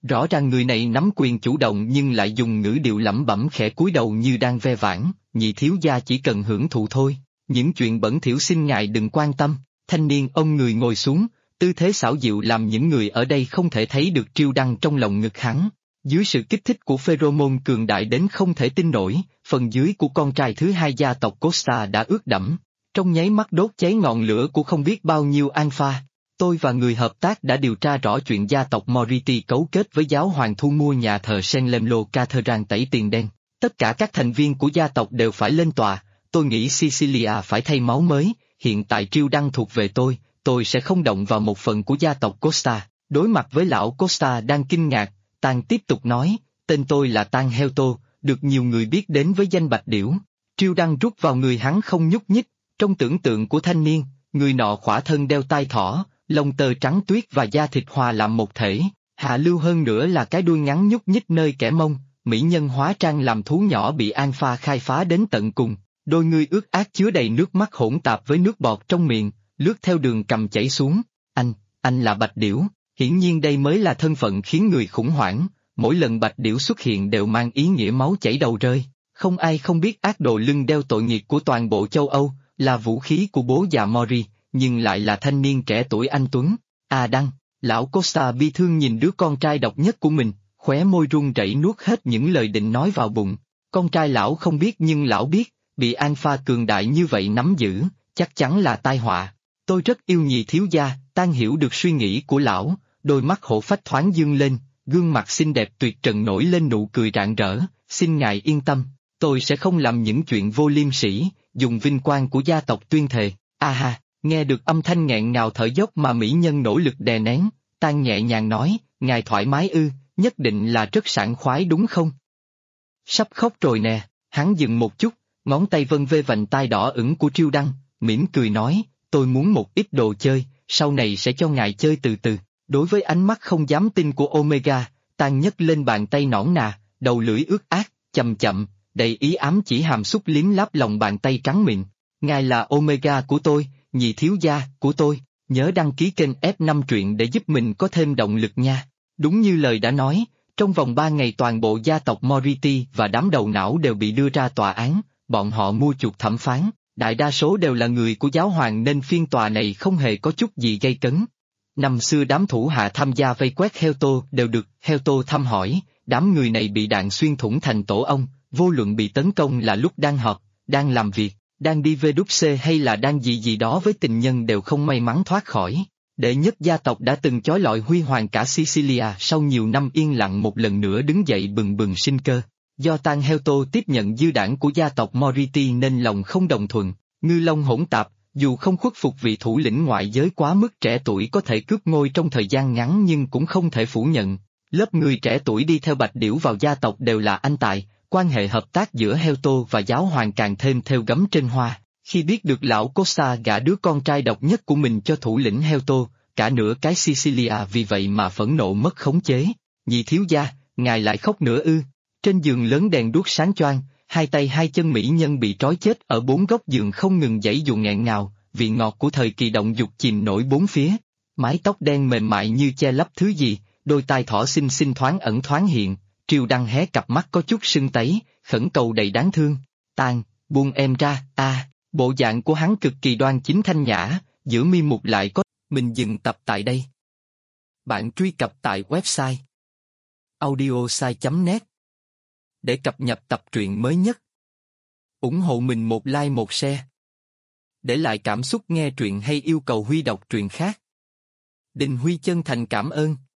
Rõ ràng người này nắm quyền chủ động nhưng lại dùng ngữ điệu lẩm bẩm khẽ cúi đầu như đang ve vãn, nhị thiếu gia chỉ cần hưởng thụ thôi, những chuyện bẩn thỉu xin ngài đừng quan tâm. Thanh niên ông người ngồi xuống, tư thế xảo diệu làm những người ở đây không thể thấy được Triêu Đăng trong lòng ngực hắn. Dưới sự kích thích của pheromone cường đại đến không thể tin nổi, phần dưới của con trai thứ hai gia tộc Costa đã ướt đẫm, trong nháy mắt đốt cháy ngọn lửa của không biết bao nhiêu alpha. Tôi và người hợp tác đã điều tra rõ chuyện gia tộc Moriti cấu kết với giáo hoàng thu mua nhà thờ Sen Lemlo Cathedral tẩy tiền đen. Tất cả các thành viên của gia tộc đều phải lên tòa, tôi nghĩ Sicilia phải thay máu mới, hiện tại Triêu Đăng thuộc về tôi sẽ không động vào một phần của gia tộc Costa. Đối mặt với lão Costa đang kinh ngạc, Tang tiếp tục nói, tên tôi là Tang Helto, được nhiều người biết đến với danh Bạch Điểu. Triêu Đăng rút vào người hắn không nhúc nhích, trong tưởng tượng của thanh niên, người nọ khỏa thân đeo tai thỏ, lông tơ trắng tuyết và da thịt hòa làm một thể, hạ lưu hơn nữa là cái đuôi ngắn nhúc nhích nơi kẻ mông, mỹ nhân hóa trang làm thú nhỏ bị alpha khai phá đến tận cùng, đôi ngươi ướt át chứa đầy nước mắt hỗn tạp với nước bọt trong miệng, lướt theo đường cầm chảy xuống. Anh là Bạch Điểu, hiển nhiên đây mới là thân phận khiến người khủng hoảng, mỗi lần Bạch Điểu xuất hiện đều mang ý nghĩa máu chảy đầu rơi, không ai không biết ác đồ lưng đeo tội nghiệp của toàn bộ châu Âu, là vũ khí của bố già Mori, nhưng lại là thanh niên trẻ tuổi anh Tuấn. Đăng, lão Costa bi thương nhìn đứa con trai độc nhất của mình, khóe môi run rẩy nuốt hết những lời định nói vào bụng. Con trai lão không biết nhưng lão biết, bị alpha cường đại như vậy nắm giữ, chắc chắn là tai họa. Tôi rất yêu nhị thiếu gia, Tang hiểu được suy nghĩ của lão, đôi mắt hổ phách thoáng dương lên, gương mặt xinh đẹp tuyệt trần nổi lên nụ cười rạng rỡ, xin ngài yên tâm, tôi sẽ không làm những chuyện vô liêm sỉ, dùng vinh quang của gia tộc tuyên thệ. Nghe được âm thanh nghẹn ngào thở dốc mà mỹ nhân nỗ lực đè nén, Tang nhẹ nhàng nói, ngài thoải mái ư, nhất định là rất sảng khoái đúng không? Sắp khóc rồi nè, hắn dừng một chút, ngón tay vân vê vành tai đỏ ửng của Triêu Đăng, mỉm cười nói, tôi muốn một ít đồ chơi, sau này sẽ cho ngài chơi từ từ. Đối với ánh mắt không dám tin của Omega, Tang nhấc lên bàn tay nõn nà, đầu lưỡi ướt át, chậm chậm, đầy ý ám chỉ hàm xúc liếm láp lòng bàn tay trắng mịn. Ngài là Omega của tôi, nhị thiếu gia của tôi, nhớ đăng ký kênh F5 truyện để giúp mình có thêm động lực nha. Đúng như lời đã nói, trong vòng 3 ngày toàn bộ gia tộc Moriti và đám đầu não đều bị đưa ra tòa án, bọn họ mua chuộc thẩm phán, đại đa số đều là người của giáo hoàng nên phiên tòa này không hề có chút gì gây cấn. Năm xưa đám thủ hạ tham gia vây quét Helto đều được Helto thăm hỏi, đám người này bị đạn xuyên thủng thành tổ ong, vô luận bị tấn công là lúc đang họp, đang làm việc, đang đi về đúc xê hay là đang gì đó với tình nhân đều không may mắn thoát khỏi. Đệ nhất gia tộc đã từng chói lọi huy hoàng cả Sicilia sau nhiều năm yên lặng một lần nữa đứng dậy bừng bừng sinh cơ. Do Tang Helto tiếp nhận dư đảng của gia tộc Moriti nên lòng không đồng thuận, ngư long hỗn tạp, dù không khuất phục vị thủ lĩnh ngoại giới quá mức trẻ tuổi có thể cướp ngôi trong thời gian ngắn nhưng cũng không thể phủ nhận. Lớp người trẻ tuổi đi theo Bạch Điểu vào gia tộc đều là anh tài, quan hệ hợp tác giữa Helto và giáo hoàng càng thêm thêu gấm trên hoa. Khi biết được lão Costa gả đứa con trai độc nhất của mình cho thủ lĩnh Helto, cả nửa cái Sicilia vì vậy mà phẫn nộ mất khống chế. Nhị thiếu gia, ngài lại khóc nữa ư? Trên giường lớn đèn đuốc sáng choang, hai tay hai chân mỹ nhân bị trói chết ở bốn góc giường không ngừng giãy giụa nghẹn ngào, vị ngọt của thời kỳ động dục chìm nổi bốn phía. Mái tóc đen mềm mại như che lấp thứ gì, đôi tai thỏ xinh xinh thoáng ẩn thoáng hiện, Triêu Đăng hé cặp mắt có chút sưng tấy, khẩn cầu đầy đáng thương. Tang, buông em ra, bộ dạng của hắn cực kỳ đoan chính thanh nhã, giữa mi mục lại có. Mình dừng tập tại đây. Bạn truy cập tại website audiosai.net để cập nhật tập truyện mới nhất. Ủng hộ mình một like một share. Để lại cảm xúc nghe truyện hay yêu cầu Huy đọc truyện khác. Đình Huy chân thành cảm ơn.